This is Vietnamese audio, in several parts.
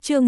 Chương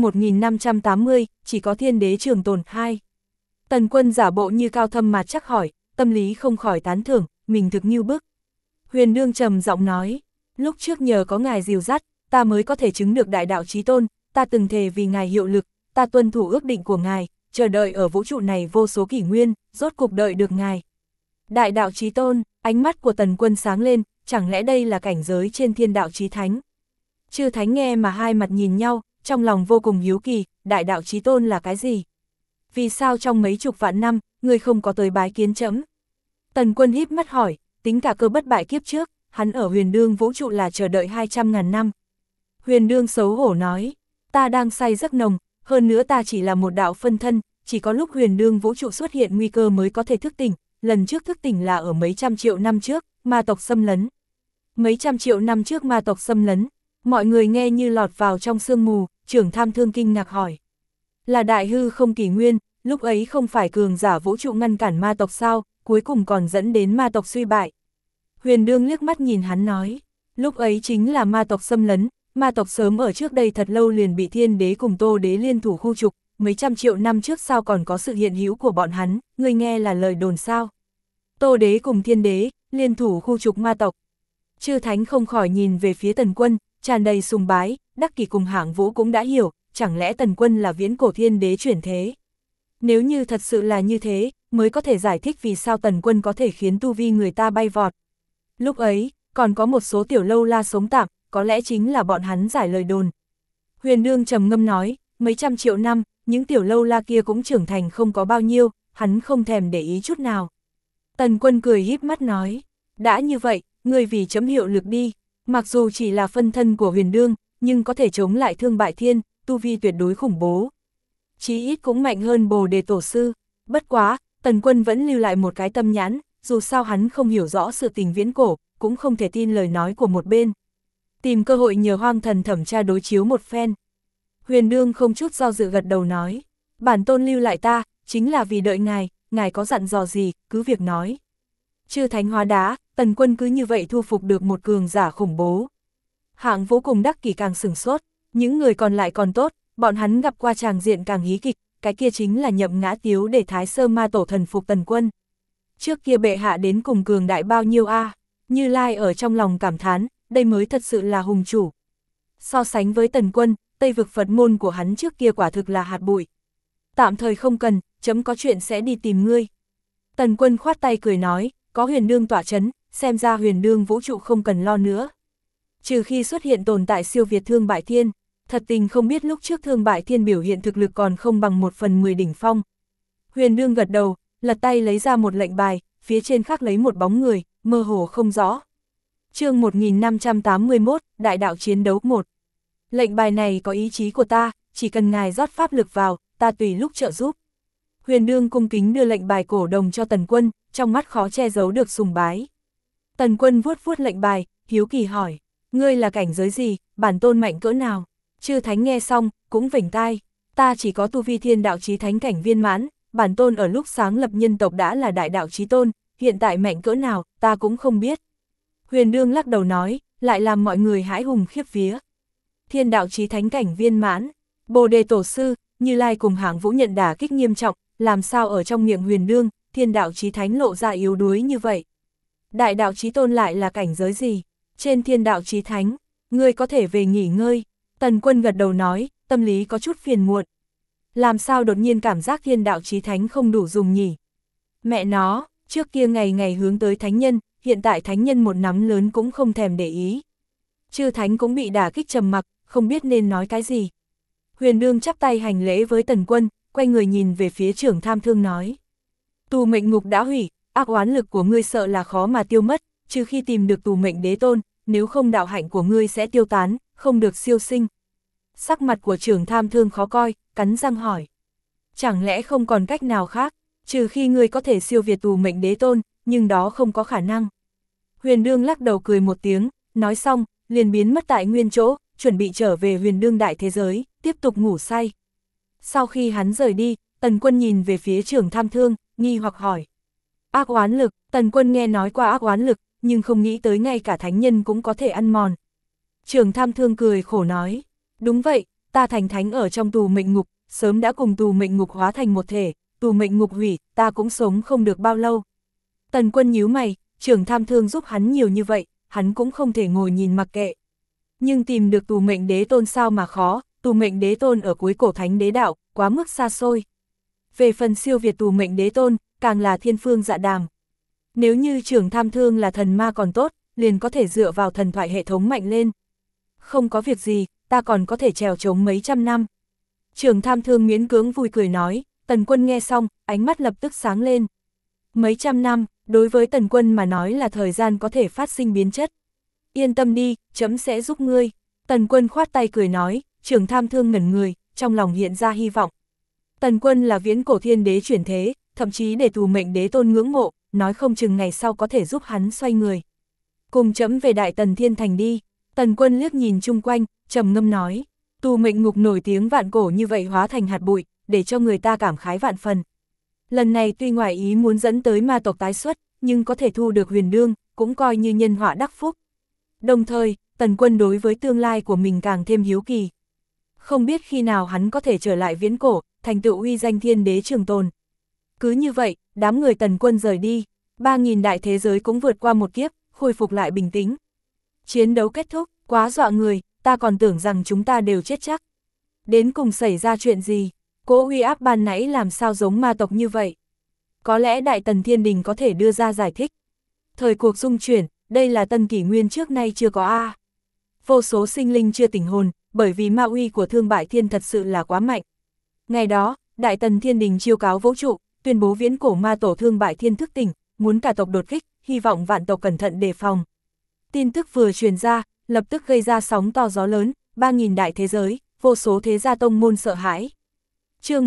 1580, chỉ có thiên đế trường tồn 2. Tần Quân giả bộ như cao thâm mà chắc hỏi, tâm lý không khỏi tán thưởng, mình thực như bức. Huyền Nương trầm giọng nói, lúc trước nhờ có ngài dìu dắt, ta mới có thể chứng được đại đạo chí tôn, ta từng thề vì ngài hiệu lực, ta tuân thủ ước định của ngài, chờ đợi ở vũ trụ này vô số kỷ nguyên, rốt cục đợi được ngài. Đại đạo chí tôn, ánh mắt của Tần Quân sáng lên, chẳng lẽ đây là cảnh giới trên thiên đạo chí thánh? Chư thánh nghe mà hai mặt nhìn nhau, trong lòng vô cùng hiếu kỳ, đại đạo chí tôn là cái gì? Vì sao trong mấy chục vạn năm, người không có tới bái kiến trẫm? Tần Quân híp mắt hỏi, tính cả cơ bất bại kiếp trước, hắn ở huyền đương vũ trụ là chờ đợi 200.000 năm. Huyền đương xấu hổ nói, ta đang say giấc nồng, hơn nữa ta chỉ là một đạo phân thân, chỉ có lúc huyền đương vũ trụ xuất hiện nguy cơ mới có thể thức tỉnh, lần trước thức tỉnh là ở mấy trăm triệu năm trước, ma tộc xâm lấn. Mấy trăm triệu năm trước ma tộc xâm lấn, mọi người nghe như lọt vào trong sương mù, Trưởng Tham Thương kinh ngạc hỏi. Là đại hư không kỷ nguyên, lúc ấy không phải cường giả vũ trụ ngăn cản ma tộc sao, cuối cùng còn dẫn đến ma tộc suy bại. Huyền đương liếc mắt nhìn hắn nói, lúc ấy chính là ma tộc xâm lấn, ma tộc sớm ở trước đây thật lâu liền bị thiên đế cùng tô đế liên thủ khu trục, mấy trăm triệu năm trước sao còn có sự hiện hữu của bọn hắn, ngươi nghe là lời đồn sao. Tô đế cùng thiên đế, liên thủ khu trục ma tộc. Chư thánh không khỏi nhìn về phía Tần Quân, tràn đầy sùng bái, Đắc Kỷ cùng Hạng Vũ cũng đã hiểu, chẳng lẽ Tần Quân là viễn cổ thiên đế chuyển thế. Nếu như thật sự là như thế, mới có thể giải thích vì sao Tần Quân có thể khiến tu vi người ta bay vọt. Lúc ấy, còn có một số tiểu lâu la sống tạm, có lẽ chính là bọn hắn giải lời đồn. Huyền Nương trầm ngâm nói, mấy trăm triệu năm, những tiểu lâu la kia cũng trưởng thành không có bao nhiêu, hắn không thèm để ý chút nào. Tần Quân cười híp mắt nói, đã như vậy, ngươi vì chấm hiệu lực đi, mặc dù chỉ là phân thân của Huyền Nương, nhưng có thể chống lại Thương Bại Thiên, tu vi tuyệt đối khủng bố. Chí ít cũng mạnh hơn Bồ Đề Tổ Sư, bất quá, Tần Quân vẫn lưu lại một cái tâm nhãn, dù sao hắn không hiểu rõ sự tình viễn cổ, cũng không thể tin lời nói của một bên. Tìm cơ hội nhờ Hoang Thần thẩm tra đối chiếu một phen. Huyền Nương không chút do dự gật đầu nói, bản tôn lưu lại ta, chính là vì đợi ngài có dặn dò gì, cứ việc nói. Chư thánh hóa đá, Tần Quân cứ như vậy thu phục được một cường giả khủng bố. Hạng Vũ cùng Đắc Kỷ càng sửng sốt, những người còn lại còn tốt, bọn hắn gặp qua tràng diện càng hí kịch, cái kia chính là Nhậm Ngã Tiếu để Thái Sơ Ma Tổ thần phục Tần Quân. Trước kia bệ hạ đến cùng cường đại bao nhiêu a? Như Lai ở trong lòng cảm thán, đây mới thật sự là hùng chủ. So sánh với Tần Quân, Tây vực Phật môn của hắn trước kia quả thực là hạt bụi. Tạm thời không cần, chấm có chuyện sẽ đi tìm ngươi. Tần Quân khoát tay cười nói, có Huyền Nương tỏa chấn, xem ra Huyền Nương vũ trụ không cần lo nữa. Trừ khi xuất hiện tồn tại siêu việt Thương Bại Thiên, thật tình không biết lúc trước Thương Bại Thiên biểu hiện thực lực còn không bằng 1/10 đỉnh phong. Huyền Nương gật đầu, lật tay lấy ra một lệnh bài, phía trên khắc lấy một bóng người, mơ hồ không rõ. Chương 1581, Đại đạo chiến đấu 1. Lệnh bài này có ý chí của ta, chỉ cần ngài rót pháp lực vào, ta tùy lúc trợ giúp. Huyền Nương cung kính đưa lệnh bài cổ đồng cho Tần Quân, trong mắt khó che giấu được sùng bái. Tần Quân vuốt vuốt lệnh bài, hiếu kỳ hỏi, ngươi là cảnh giới gì, bản tôn mạnh cỡ nào? Chư thánh nghe xong, cũng vểnh tai, ta chỉ có tu vi thiên đạo chí thánh cảnh viên mãn, bản tôn ở lúc sáng lập nhân tộc đã là đại đạo chí tôn, hiện tại mạnh cỡ nào, ta cũng không biết. Huyền Nương lắc đầu nói, lại làm mọi người hãi hùng khiếp vía. Thiên đạo chí thánh cảnh viên mãn, Bồ Đề Tổ Sư, Như Lai cùng Hạng Vũ nhận đả kích nghiêm trọng, làm sao ở trong miệng Huyền Nương, thiên đạo chí thánh lộ ra yếu đuối như vậy. Đại đạo chí tôn lại là cảnh giới gì? Trên thiên đạo chí thánh, ngươi có thể về nghỉ ngơi. Tần Quân gật đầu nói, tâm lý có chút phiền muộn. Làm sao đột nhiên cảm giác thiên đạo chí thánh không đủ dùng nhỉ? Mẹ nó, trước kia ngày ngày hướng tới thánh nhân, hiện tại thánh nhân một nắm lớn cũng không thèm để ý. Chư thánh cũng bị đả kích trầm mặc, không biết nên nói cái gì. Huyền Nương chắp tay hành lễ với Tần Quân, quay người nhìn về phía Trưởng Tham Thương nói. Tù mệnh ngục đã hủy, ác oán lực của ngươi sợ là khó mà tiêu mất, trừ khi tìm được tù mệnh đế tôn, nếu không đạo hạnh của ngươi sẽ tiêu tán, không được siêu sinh. Sắc mặt của Trưởng Tham Thương khó coi, cắn răng hỏi. Chẳng lẽ không còn cách nào khác, trừ khi ngươi có thể siêu việt tù mệnh đế tôn, nhưng đó không có khả năng. Huyền Nương lắc đầu cười một tiếng, nói xong, liền biến mất tại nguyên chỗ, chuẩn bị trở về Huyền Nương đại thế giới, tiếp tục ngủ say. Sau khi hắn rời đi, Tần Quân nhìn về phía Trưởng Tham Thương, nghi hoặc hỏi. Ác oán lực, Tần Quân nghe nói qua ác oán lực, nhưng không nghĩ tới ngay cả thánh nhân cũng có thể ăn mòn. Trưởng Tham Thương cười khổ nói, đúng vậy, ta thành thánh ở trong tù mệnh ngục, sớm đã cùng tù mệnh ngục hóa thành một thể, tù mệnh ngục hủy, ta cũng sống không được bao lâu. Tần Quân nhíu mày, Trưởng Tham Thương giúp hắn nhiều như vậy, hắn cũng không thể ngồi nhìn mặc kệ. Nhưng tìm được tù mệnh đế tôn sao mà khó, tù mệnh đế tôn ở cuối cổ thánh đế đạo, quá mức xa xôi. Về phần siêu việt tù mệnh đế tôn, càng là thiên phương dạ đàm. Nếu như Trưởng Tham Thương là thần ma còn tốt, liền có thể dựa vào thần thoại hệ thống mạnh lên. Không có việc gì, ta còn có thể trèo trống mấy trăm năm. Trưởng Tham Thương miễn cưỡng vui cười nói. Tần Quân nghe xong, ánh mắt lập tức sáng lên. Mấy trăm năm, đối với Tần Quân mà nói là thời gian có thể phát sinh biến chất. Yên tâm đi, trẫm sẽ giúp ngươi. Tần Quân khoát tay cười nói. Trưởng Tham Thương ngẩn người, trong lòng hiện ra hy vọng. Tần Quân là viễn cổ thiên đế chuyển thế, thậm chí để tù mệnh đế tôn ngưỡng mộ, nói không chừng ngày sau có thể giúp hắn xoay người. Cùng trẫm về Đại Tần Thiên Thành đi. Tần Quân liếc nhìn chung quanh, trầm ngâm nói. Tù mệnh ngục nổi tiếng vạn cổ như vậy hóa thành hạt bụi, để cho người ta cảm khái vạn phần. Lần này tuy ngoài ý muốn dẫn tới ma tộc tái xuất, nhưng có thể thu được huyền đương, cũng coi như nhân họa đắc phúc. Đồng thời, Tần Quân đối với tương lai của mình càng thêm hiếu kỳ. Không biết khi nào hắn có thể trở lại viễn cổ, thành tựu uy danh thiên đế trường tồn. Cứ như vậy, đám người Tần Quân rời đi, 3.000 đại thế giới cũng vượt qua một kiếp, khôi phục lại bình tĩnh. Chiến đấu kết thúc, quá dọa người, ta còn tưởng rằng chúng ta đều chết chắc. Đến cùng xảy ra chuyện gì? Cỗ uy áp ban nãy làm sao giống ma tộc như vậy? Có lẽ Đại Tần Thiên Đình có thể đưa ra giải thích. Thời cuộc dung chuyển, đây là tân kỷ nguyên trước nay chưa có a. Vô số sinh linh chưa tỉnh hồn, bởi vì ma uy của Thương Bại Thiên thật sự là quá mạnh. Ngày đó, Đại Tần Thiên Đình chiêu cáo vũ trụ, tuyên bố viễn cổ ma tổ Thương Bại Thiên thức tỉnh, muốn cả tộc đột kích, hy vọng vạn tộc cẩn thận đề phòng. Tin tức vừa truyền ra, lập tức gây ra sóng to gió lớn, 3.000 đại thế giới, vô số thế gia tông môn sợ hãi. Chương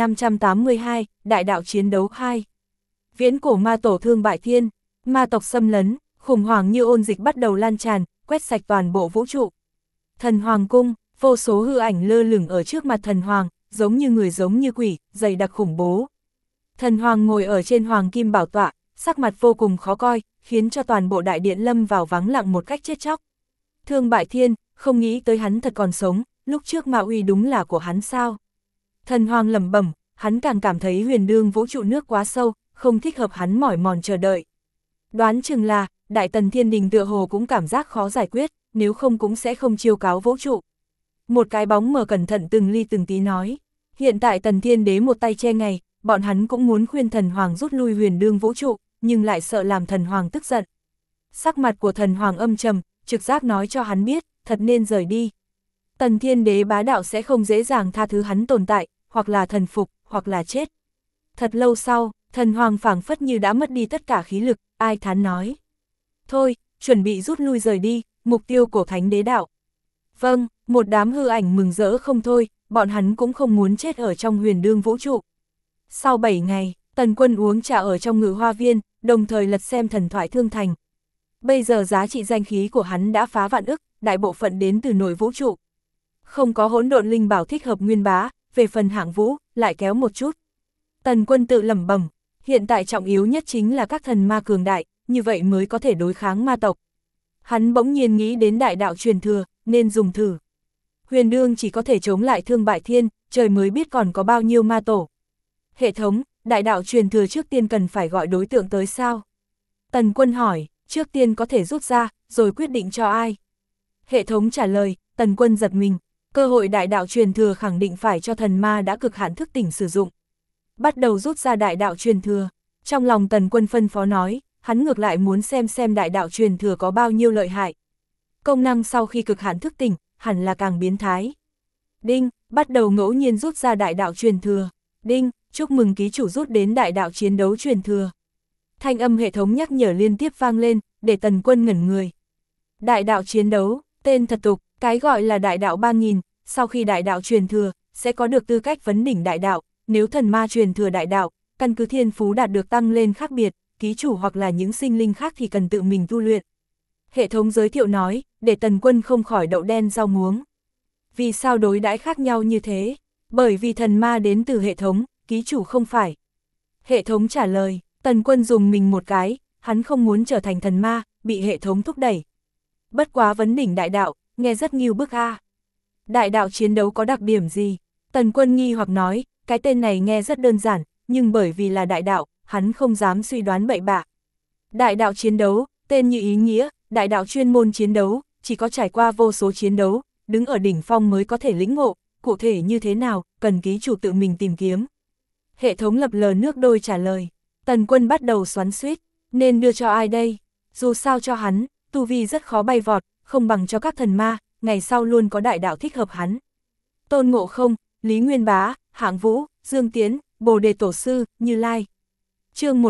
1582, Đại đạo chiến đấu 2. Viễn cổ ma tổ Thương Bại Thiên, ma tộc xâm lấn, khủng hoảng như ôn dịch bắt đầu lan tràn, quét sạch toàn bộ vũ trụ. Thần Hoàng cung, vô số hư ảnh lơ lửng ở trước mặt Thần Hoàng, giống như người giống như quỷ, dày đặc khủng bố. Thần Hoàng ngồi ở trên hoàng kim bảo tọa, sắc mặt vô cùng khó coi, khiến cho toàn bộ đại điện lâm vào vắng lặng một cách chết chóc. Thương Bại Thiên, không nghĩ tới hắn thật còn sống, lúc trước ma uy đúng là của hắn sao? Thần Hoàng lẩm bẩm, hắn càng cảm thấy huyền đương vũ trụ nước quá sâu, không thích hợp hắn mỏi mòn chờ đợi. Đoán chừng là, Đại Tần Thiên Đình tựa hồ cũng cảm giác khó giải quyết, nếu không cũng sẽ không chiêu cáo vũ trụ. Một cái bóng mờ cẩn thận từng ly từng tí nói, hiện tại Tần Thiên Đế một tay che ngày, bọn hắn cũng muốn khuyên Thần Hoàng rút lui huyền đương vũ trụ, nhưng lại sợ làm Thần Hoàng tức giận. Sắc mặt của Thần Hoàng âm trầm, trực giác nói cho hắn biết, thật nên rời đi. Tần Thiên Đế bá đạo sẽ không dễ dàng tha thứ hắn tồn tại, hoặc là thần phục, hoặc là chết. Thật lâu sau, Thần Hoàng phảng phất như đã mất đi tất cả khí lực, ai thán nói. Thôi, chuẩn bị rút lui rời đi, mục tiêu cổ thánh đế đạo. Vâng, một đám hư ảnh mừng rỡ không thôi, bọn hắn cũng không muốn chết ở trong huyền đương vũ trụ. Sau 7 ngày, Tần Quân uống trà ở trong Ngự Hoa Viên, đồng thời lật xem thần thoại Thương Thành. Bây giờ giá trị danh khí của hắn đã phá vạn ức, đại bộ phận đến từ nội vũ trụ. Không có hỗn độn linh bảo thích hợp nguyên bá, về phần hạng vũ, lại kéo một chút. Tần Quân tự lẩm bẩm, hiện tại trọng yếu nhất chính là các thần ma cường đại, như vậy mới có thể đối kháng ma tộc. Hắn bỗng nhiên nghĩ đến đại đạo truyền thừa, nên dùng thử. Huyền đương chỉ có thể chống lại Thương Bại Thiên, trời mới biết còn có bao nhiêu ma tổ. Hệ thống, đại đạo truyền thừa trước tiên cần phải gọi đối tượng tới sao? Tần Quân hỏi, trước tiên có thể rút ra, rồi quyết định cho ai? Hệ thống trả lời, Tần Quân giật mình, cơ hội đại đạo truyền thừa khẳng định phải cho thần ma đã cực hạn thức tỉnh sử dụng. Bắt đầu rút ra đại đạo truyền thừa, trong lòng Tần Quân phân phó nói, hắn ngược lại muốn xem đại đạo truyền thừa có bao nhiêu lợi hại. Công năng sau khi cực hạn thức tỉnh, hẳn là càng biến thái. Đinh, bắt đầu ngẫu nhiên rút ra đại đạo truyền thừa. Đinh, chúc mừng ký chủ rút đến đại đạo chiến đấu truyền thừa. Thanh âm hệ thống nhắc nhở liên tiếp vang lên, để Tần Quân ngẩn người. Đại đạo chiến đấu, tên thật tục, cái gọi là đại đạo 3.000, sau khi đại đạo truyền thừa, sẽ có được tư cách vấn đỉnh đại đạo, nếu thần ma truyền thừa đại đạo, căn cứ thiên phú đạt được tăng lên khác biệt, ký chủ hoặc là những sinh linh khác thì cần tự mình tu luyện. Hệ thống giới thiệu nói, để Tần Quân không khỏi đậu đen rau muống. Vì sao đối đãi khác nhau như thế? Bởi vì thần ma đến từ hệ thống, ký chủ không phải. Hệ thống trả lời, Tần Quân dùng mình một cái, hắn không muốn trở thành thần ma, bị hệ thống thúc đẩy. Bất quá vấn đỉnh đại đạo, nghe rất nghiêu bức a. Đại đạo chiến đấu có đặc điểm gì? Tần Quân nghi hoặc nói, cái tên này nghe rất đơn giản, nhưng bởi vì là đại đạo, hắn không dám suy đoán bậy bạ. Đại đạo chiến đấu, tên như ý nghĩa, đại đạo chuyên môn chiến đấu, chỉ có trải qua vô số chiến đấu, đứng ở đỉnh phong mới có thể lĩnh ngộ, cụ thể như thế nào, cần ký chủ tự mình tìm kiếm. Hệ thống lập lờ nước đôi trả lời. Tần Quân bắt đầu xoắn xuýt, nên đưa cho ai đây? Dù sao cho hắn, tu vi rất khó bay vọt, không bằng cho các thần ma, ngày sau luôn có đại đạo thích hợp hắn. Tôn Ngộ Không, Lý Nguyên Bá, Hạng Vũ, Dương Tiến, Bồ Đề Tổ Sư, Như Lai. Chương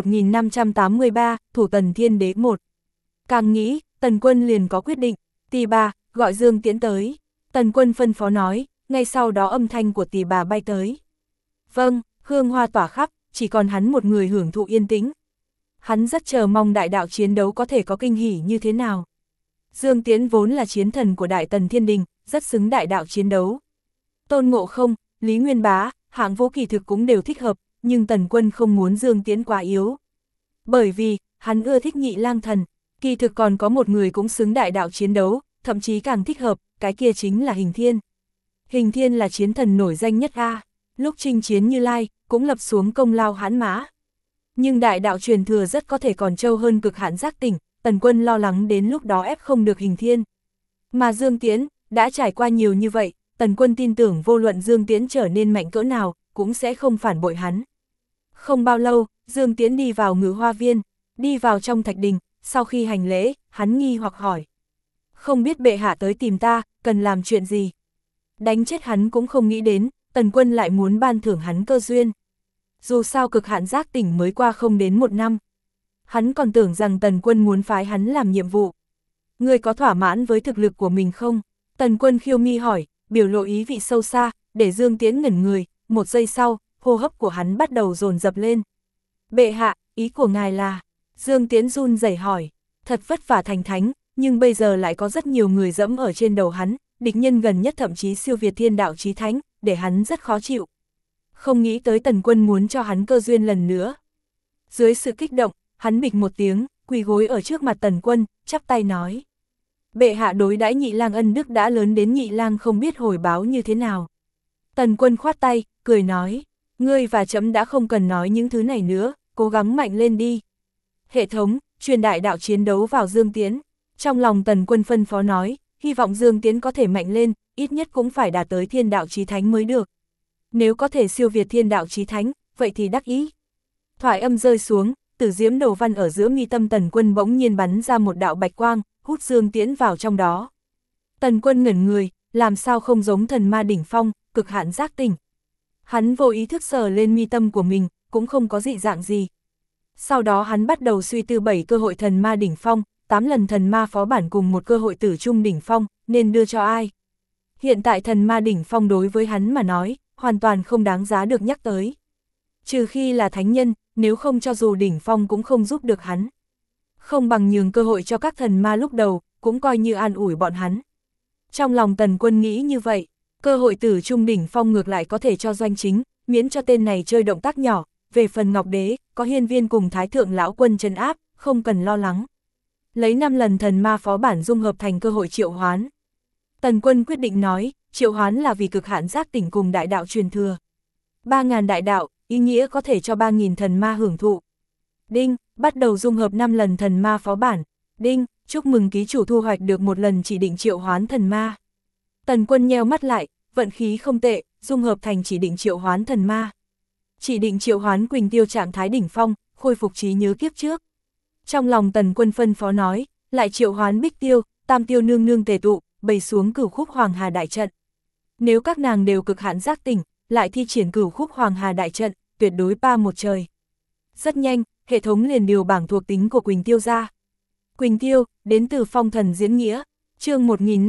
1583, Thủ Tần Thiên Đế 1. Càng nghĩ, Tần Quân liền có quyết định, Tỳ Bà, gọi Dương Tiến tới. Tần Quân phân phó nói, ngay sau đó âm thanh của Tỳ Bà bay tới. Vâng, hương hoa tỏa khắp, chỉ còn hắn một người hưởng thụ yên tĩnh. Hắn rất chờ mong đại đạo chiến đấu có thể có kinh hỉ như thế nào. Dương Tiến vốn là chiến thần của Đại Tần Thiên Đình, rất xứng đại đạo chiến đấu. Tôn Ngộ Không, Lý Nguyên Bá, Hạng Vũ kỳ thực cũng đều thích hợp, nhưng Tần Quân không muốn Dương Tiến quá yếu. Bởi vì, hắn ưa thích Nhị Lang Thần, kỳ thực còn có một người cũng xứng đại đạo chiến đấu, thậm chí càng thích hợp, cái kia chính là Hình Thiên. Hình Thiên là chiến thần nổi danh nhất a, lúc chinh chiến Như Lai, cũng lập xuống công lao hãn mã. Nhưng đại đạo truyền thừa rất có thể còn trâu hơn Cực Hạn Giác Tỉnh, Tần Quân lo lắng đến lúc đó ép không được Hình Thiên. Mà Dương Tiến, đã trải qua nhiều như vậy, Tần Quân tin tưởng vô luận Dương Tiến trở nên mạnh cỡ nào, cũng sẽ không phản bội hắn. Không bao lâu, Dương Tiến đi vào Ngự Hoa Viên, đi vào trong thạch đình, sau khi hành lễ, hắn nghi hoặc hỏi. Không biết bệ hạ tới tìm ta, cần làm chuyện gì? Đánh chết hắn cũng không nghĩ đến, Tần Quân lại muốn ban thưởng hắn cơ duyên. Dù sao Cực Hạn Giác Tỉnh mới qua không đến 1 năm. Hắn còn tưởng rằng Tần Quân muốn phái hắn làm nhiệm vụ. Ngươi có thỏa mãn với thực lực của mình không? Tần Quân khiêu mi hỏi, biểu lộ ý vị sâu xa, để Dương Tiến ngẩn người, 1 giây sau, hô hấp của hắn bắt đầu dồn dập lên. Bệ hạ, ý của ngài là? Dương Tiến run rẩy hỏi, thật vất vả thành thánh, nhưng bây giờ lại có rất nhiều người dẫm ở trên đầu hắn, địch nhân gần nhất thậm chí siêu việt thiên đạo chí thánh, để hắn rất khó chịu. Không nghĩ tới Tần Quân muốn cho hắn cơ duyên lần nữa. Dưới sự kích động, hắn bịch một tiếng, quỳ gối ở trước mặt Tần Quân, chắp tay nói. Bệ hạ đối đãi Nhị Lang ân đức đã lớn đến Nhị Lang không biết hồi báo như thế nào. Tần Quân khoát tay, cười nói, ngươi và trẫm đã không cần nói những thứ này nữa, cố gắng mạnh lên đi. Hệ thống, truyền đại đạo chiến đấu vào Dương Tiến. Trong lòng Tần Quân phân phó nói, hy vọng Dương Tiến có thể mạnh lên, ít nhất cũng phải đạt tới thiên đạo chí thánh mới được. Nếu có thể siêu việt thiên đạo chí thánh, vậy thì đắc ý. Thoại âm rơi xuống, Tử Diễm Đầu Văn ở giữa mi tâm Tần Quân bỗng nhiên bắn ra một đạo bạch quang, hút Dương Tiến vào trong đó. Tần Quân ngẩn người, làm sao không giống thần ma đỉnh phong, Cực Hạn Giác Tỉnh. Hắn vô ý thức sờ lên mi tâm của mình, cũng không có dị dạng gì. Sau đó hắn bắt đầu suy tư 7 cơ hội thần ma đỉnh phong, 8 lần thần ma phó bản cùng một cơ hội tử trung đỉnh phong, nên đưa cho ai. Hiện tại thần ma đỉnh phong đối với hắn mà nói, hoàn toàn không đáng giá được nhắc tới. Trừ khi là thánh nhân, nếu không cho dù đỉnh phong cũng không giúp được hắn. Không bằng nhường cơ hội cho các thần ma lúc đầu, cũng coi như an ủi bọn hắn. Trong lòng Tần Quân nghĩ như vậy, cơ hội tử trung đỉnh phong ngược lại có thể cho Doanh Chính, miễn cho tên này chơi động tác nhỏ. Về phần Ngọc Đế, có Hiên Viên cùng Thái Thượng Lão Quân trấn áp, không cần lo lắng. Lấy 5 lần thần ma phó bản dung hợp thành cơ hội triệu hoán. Tần Quân quyết định nói, triệu hoán là vì Cực Hạn Giác Tỉnh cùng đại đạo truyền thừa. 3.000 đại đạo, ý nghĩa có thể cho 3.000 thần ma hưởng thụ. Đinh, bắt đầu dung hợp 5 lần thần ma phó bản. Đinh, chúc mừng ký chủ thu hoạch được 1 lần chỉ định triệu hoán thần ma. Tần Quân nheo mắt lại, vận khí không tệ, dung hợp thành chỉ định triệu hoán thần ma. Chỉ định triệu hoán Quỳnh Tiêu trạng thái đỉnh phong, khôi phục trí nhớ kiếp trước. Trong lòng Tần Quân phân phó nói, lại triệu hoán Bích Tiêu, Tam Tiêu nương nương tề tụ, bày xuống Cửu Khúc Hoàng Hà đại trận. Nếu các nàng đều Cực Hạn Giác Tỉnh, lại thi triển Cửu Khúc Hoàng Hà đại trận, tuyệt đối ba một trời. Rất nhanh, hệ thống liền điều bảng thuộc tính của Quỳnh Tiêu ra. Quỳnh Tiêu, đến từ Phong Thần Diễn Nghĩa, chương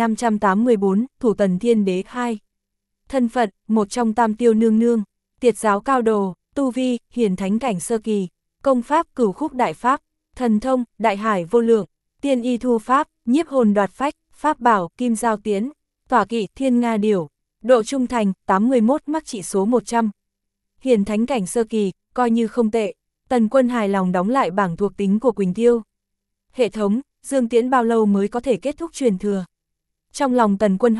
1584, Thủ Tần Thiên Đế 2. Thân phận, một trong Tam Tiêu nương nương. Tiệt giáo cao đồ, tu vi, hiển thánh cảnh sơ kỳ, công pháp Cửu Khúc đại pháp, thần thông, đại hải vô lượng, tiên y thu pháp, nhiếp hồn đoạt phách, pháp bảo, kim giao tiến, tỏa kỵ, thiên nga điểu, độ trung thành, 81 mắc trị số 100. Hiển thánh cảnh sơ kỳ, coi như không tệ. Tần Quân hài lòng đóng lại bảng thuộc tính của Quỳnh Tiêu. Hệ thống, Dương Tiến bao lâu mới có thể kết thúc truyền thừa? Trong lòng Tần Quân hỏi,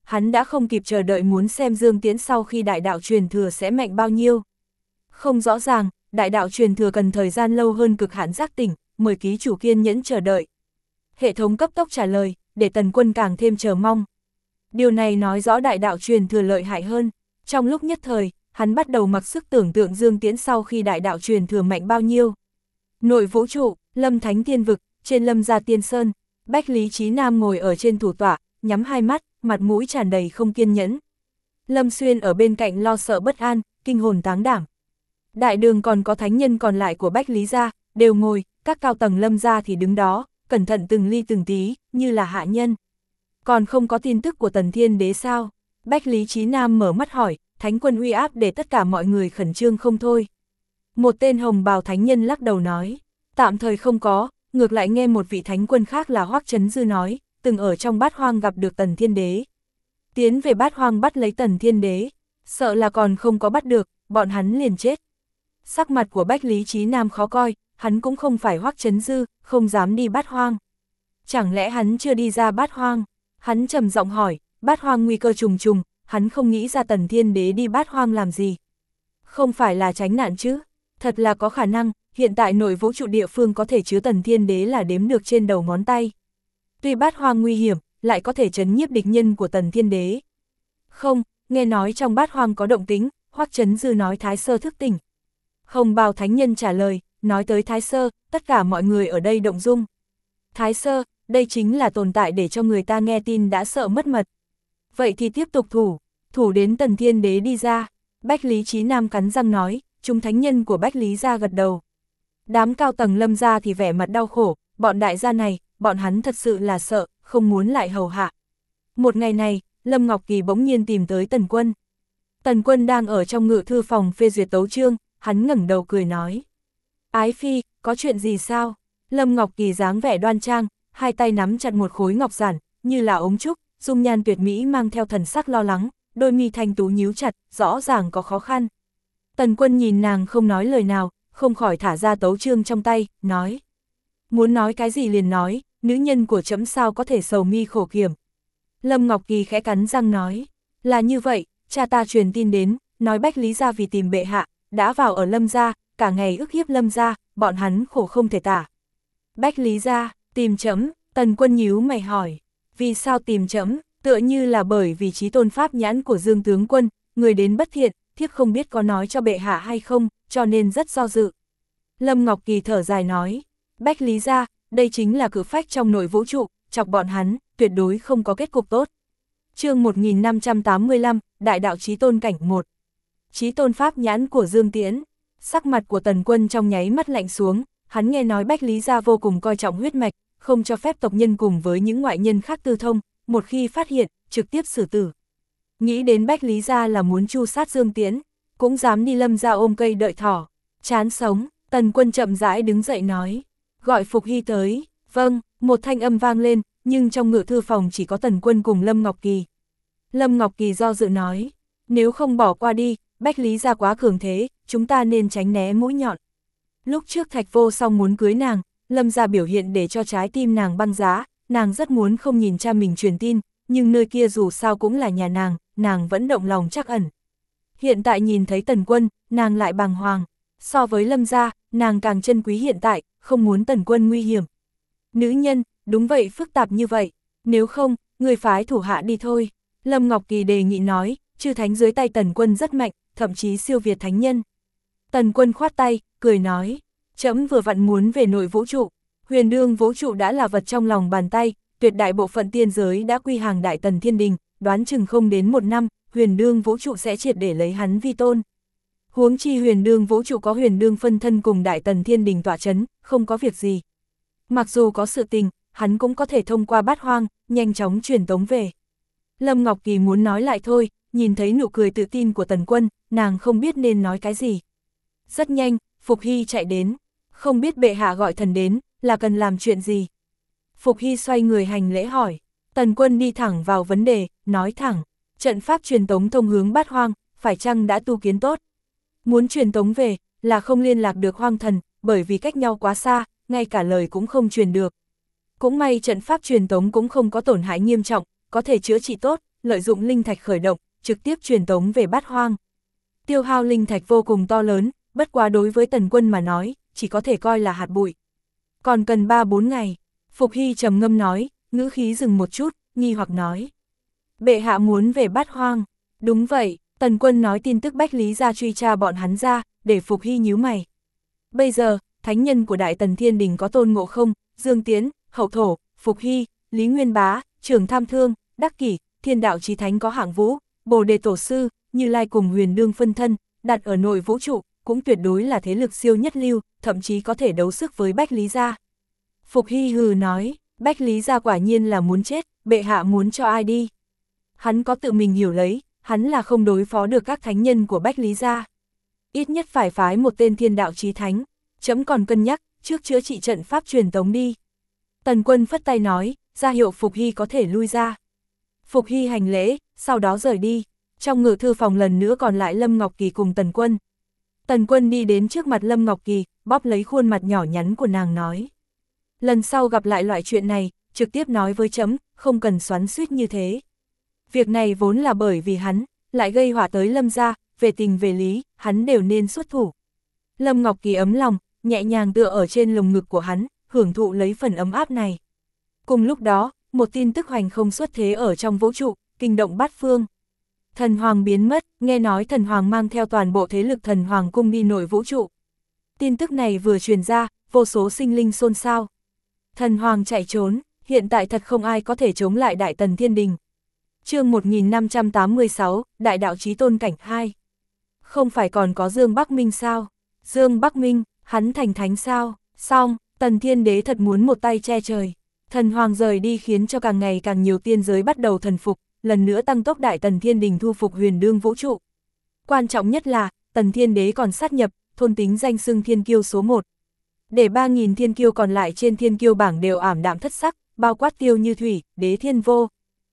hắn đã không kịp chờ đợi muốn xem Dương Tiễn sau khi đại đạo truyền thừa sẽ mạnh bao nhiêu. Không rõ ràng, đại đạo truyền thừa cần thời gian lâu hơn cực hạn giác tỉnh, mời ký chủ kiên nhẫn chờ đợi. Hệ thống cấp tốc trả lời, để Tần Quân càng thêm chờ mong. Điều này nói rõ đại đạo truyền thừa lợi hại hơn. Trong lúc nhất thời, hắn bắt đầu mặc sức tưởng tượng Dương Tiễn sau khi đại đạo truyền thừa mạnh bao nhiêu. Nội vũ trụ, Lâm Thánh Tiên Vực, trên Lâm Gia Tiên Sơn, Bách Lý Chí Nam ngồi ở trên thủ tọa, nhắm hai mắt, mặt mũi tràn đầy không kiên nhẫn. Lâm Xuyên ở bên cạnh lo sợ bất an, kinh hồn táng đảm. Đại đường còn có thánh nhân còn lại của Bách Lý gia, đều ngồi, các cao tầng Lâm gia thì đứng đó, cẩn thận từng ly từng tí, như là hạ nhân. Còn không có tin tức của Tần Thiên Đế sao? Bách Lý Chí Nam mở mắt hỏi, thánh quân uy áp để tất cả mọi người khẩn trương không thôi. Một tên hồng bào thánh nhân lắc đầu nói, tạm thời không có, ngược lại nghe một vị thánh quân khác là Hoắc Chấn Dư nói, từng ở trong Bát Hoang gặp được Tần Thiên Đế. Tiến về Bát Hoang bắt lấy Tần Thiên Đế, sợ là còn không có bắt được, bọn hắn liền chết. Sắc mặt của Bách Lý Chí Nam khó coi, hắn cũng không phải Hoắc Chấn Dư, không dám đi Bát Hoang. Chẳng lẽ hắn chưa đi ra Bát Hoang? Hắn trầm giọng hỏi, Bát Hoang nguy cơ trùng trùng, hắn không nghĩ ra Tần Thiên Đế đi Bát Hoang làm gì. Không phải là tránh nạn chứ? Thật là có khả năng, hiện tại nội vũ trụ địa phương có thể chứa Tần Thiên Đế là đếm được trên đầu ngón tay. Tuy Bát Hoang nguy hiểm, lại có thể trấn nhiếp địch nhân của Tần Thiên Đế. Không, nghe nói trong Bát Hoang có động tĩnh, Hoắc Chấn Dư nói Thái Sơ thức tỉnh. Hồng bào thánh nhân trả lời, nói tới Thái Sơ, tất cả mọi người ở đây động dung. Thái Sơ, đây chính là tồn tại để cho người ta nghe tin đã sợ mất mật. Vậy thì tiếp tục thủ đến Tần Thiên Đế đi ra. Bách Lý Chí Nam cắn răng nói, chúng thánh nhân của Bách Lý gia gật đầu. Đám cao tầng Lâm gia thì vẻ mặt đau khổ, bọn đại gia này, bọn hắn thật sự là sợ, không muốn lại hầu hạ. Một ngày này, Lâm Ngọc Kỳ bỗng nhiên tìm tới Tần Quân. Tần Quân đang ở trong ngự thư phòng phê duyệt tấu chương, hắn ngẩng đầu cười nói. Ái phi, có chuyện gì sao? Lâm Ngọc Kỳ dáng vẻ đoan trang, hai tay nắm chặt một khối ngọc giản, như là ống trúc, dung nhan tuyệt mỹ mang theo thần sắc lo lắng, đôi mi thanh tú nhíu chặt, rõ ràng có khó khăn. Tần Quân nhìn nàng không nói lời nào, không khỏi thả ra tấu chương trong tay, nói. Muốn nói cái gì liền nói, nữ nhân của trẫm sao có thể sầu mi khổ kiểm. Lâm Ngọc Kỳ khẽ cắn răng nói, là như vậy, cha ta truyền tin đến, nói Bách Lý gia vì tìm bệ hạ, đã vào ở Lâm gia, cả ngày ức hiếp Lâm gia, bọn hắn khổ không thể tả. Bách Lý gia, tìm trẫm? Tần Quân nhíu mày hỏi, vì sao tìm trẫm? Tựa như là bởi vì chí tôn pháp nhãn của Dương tướng quân, người đến bất thiện, thiếp không biết có nói cho bệ hạ hay không, cho nên rất do dự. Lâm Ngọc Kỳ thở dài nói, Bách Lý gia, đây chính là cự phách trong nội vũ trụ, chọc bọn hắn, tuyệt đối không có kết cục tốt. Chương 1585, Đại đạo chí tôn cảnh 1. Chí tôn pháp nhãn của Dương Tiễn. Sắc mặt của Tần Quân trong nháy mắt lạnh xuống, hắn nghe nói Bách Lý gia vô cùng coi trọng huyết mạch, không cho phép tộc nhân cùng với những ngoại nhân khác tư thông, một khi phát hiện, trực tiếp xử tử. Nghĩ đến Bách Lý gia là muốn tru sát Dương Tiễn, cũng dám đi Lâm gia ôm cây đợi thỏ, chán sống. Tần Quân chậm rãi đứng dậy nói, gọi Phục Hy tới. Vâng, một thanh âm vang lên, nhưng trong ngự thư phòng chỉ có Tần Quân cùng Lâm Ngọc Kỳ. Lâm Ngọc Kỳ do dự nói, nếu không bỏ qua đi, Bách Lý gia quá cường thế, chúng ta nên tránh né mũi nhọn. Lúc trước Thạch Vô Song muốn cưới nàng, Lâm gia biểu hiện để cho trái tim nàng băng giá, nàng rất muốn không nhìn cha mình truyền tin, nhưng nơi kia dù sao cũng là nhà nàng vẫn động lòng trắc ẩn. Hiện tại nhìn thấy Tần Quân, nàng lại bàng hoàng. So với Lâm gia, nàng càng trân quý hiện tại, không muốn Tần Quân nguy hiểm. Nữ nhân, đúng vậy, phức tạp như vậy, nếu không, người phái thủ hạ đi thôi. Lâm Ngọc Kỳ đề nghị nói, chư thánh dưới tay Tần Quân rất mạnh, thậm chí siêu việt thánh nhân. Tần Quân khoát tay, cười nói, trẫm vừa vặn muốn về nội vũ trụ, huyền đương vũ trụ đã là vật trong lòng bàn tay, tuyệt đại bộ phận tiên giới đã quy hàng Đại Tần Thiên Đình, đoán chừng không đến một năm, huyền đương vũ trụ sẽ triệt để lấy hắn vi tôn. Huống chi huyền đương vũ trụ có huyền đương phân thân cùng Đại Tần Thiên Đình tọa chấn, không có việc gì. Mặc dù có sự tình, hắn cũng có thể thông qua Bát Hoang, nhanh chóng truyền tống về. Lâm Ngọc Kỳ muốn nói lại thôi, nhìn thấy nụ cười tự tin của Tần Quân, nàng không biết nên nói cái gì. Rất nhanh, Phục Hy chạy đến, không biết bệ hạ gọi thần đến, là cần làm chuyện gì. Phục Hy xoay người hành lễ hỏi, Tần Quân đi thẳng vào vấn đề, nói thẳng, trận pháp truyền tống thông hướng Bát Hoang, phải chăng đã tu kiến tốt? Muốn truyền tống về, là không liên lạc được Hoang Thần, bởi vì cách nhau quá xa, ngay cả lời cũng không truyền được. Cũng may trận pháp truyền tống cũng không có tổn hại nghiêm trọng, có thể chữa trị tốt, lợi dụng linh thạch khởi động, trực tiếp truyền tống về Bát Hoang. Tiêu hao linh thạch vô cùng to lớn, bất quá đối với Tần Quân mà nói, chỉ có thể coi là hạt bụi. Còn cần 3-4 ngày, Phục Hy trầm ngâm nói, ngữ khí dừng một chút, nghi hoặc nói. Bệ hạ muốn về Bát Hoang. Đúng vậy, Tần Quân nói tin tức Bách Lý gia truy tra bọn hắn ra, để Phục Hy nhíu mày. Bây giờ, thánh nhân của Đại Tần Thiên Đình có Tôn Ngộ Không, Dương Tiến, Hậu Thổ, Phục Hy, Lý Nguyên Bá, Trường Tham Thương, Đắc Kỷ, Thiên Đạo Chí Thánh có Hạng Vũ, Bồ Đề Tổ Sư, Như Lai cùng Huyền Đương phân thân, đặt ở nội vũ trụ, cũng tuyệt đối là thế lực siêu nhất lưu, thậm chí có thể đấu sức với Bách Lý gia. Phục Hy hừ nói, Bách Lý gia quả nhiên là muốn chết, bệ hạ muốn cho ai đi. Hắn có tự mình hiểu lấy, hắn là không đối phó được các thánh nhân của Bách Lý gia. Ít nhất phải phái một tên Thiên Đạo Chí Thánh, chấm còn cân nhắc, trước chữa trị trận pháp truyền tống đi. Tần Quân phất tay nói, ra hiệu Phục Hy có thể lui ra. Phục Hy hành lễ, sau đó rời đi. Trong ngự thư phòng lần nữa còn lại Lâm Ngọc Kỳ cùng Tần Quân. Tần Quân đi đến trước mặt Lâm Ngọc Kỳ, bóp lấy khuôn mặt nhỏ nhắn của nàng nói. Lần sau gặp lại loại chuyện này, trực tiếp nói với chấm, không cần xoắn xuýt như thế. Việc này vốn là bởi vì hắn, lại gây họa tới Lâm gia, về tình về lý, hắn đều nên xuất thủ. Lâm Ngọc Kỳ ấm lòng, nhẹ nhàng tựa ở trên lồng ngực của hắn, hưởng thụ lấy phần ấm áp này. Cùng lúc đó, một tin tức hoành không xuất thế ở trong vũ trụ, kinh động bát phương. Thần Hoàng biến mất, nghe nói Thần Hoàng mang theo toàn bộ thế lực Thần Hoàng cung đi nội vũ trụ. Tin tức này vừa truyền ra, vô số sinh linh xôn xao. Thần Hoàng chạy trốn, hiện tại thật không ai có thể chống lại Đại Tần Thiên Đình. Chương 1586, Đại đạo chí tôn cảnh 2. Không phải còn có Dương Bắc Minh sao? Dương Bắc Minh, hắn thành thánh sao? Xong, Tần Thiên Đế thật muốn một tay che trời. Thần Hoàng rời đi khiến cho càng ngày càng nhiều tiên giới bắt đầu thần phục, lần nữa tăng tốc Đại Tần Thiên Đình thu phục huyền đương vũ trụ. Quan trọng nhất là, Tần Thiên Đế còn sát nhập, thôn tính danh xưng thiên kiêu số 1. Để 3.000 thiên kiêu còn lại trên thiên kiêu bảng đều ảm đạm thất sắc, bao quát Tiêu Như Thủy, Đế Thiên Vô.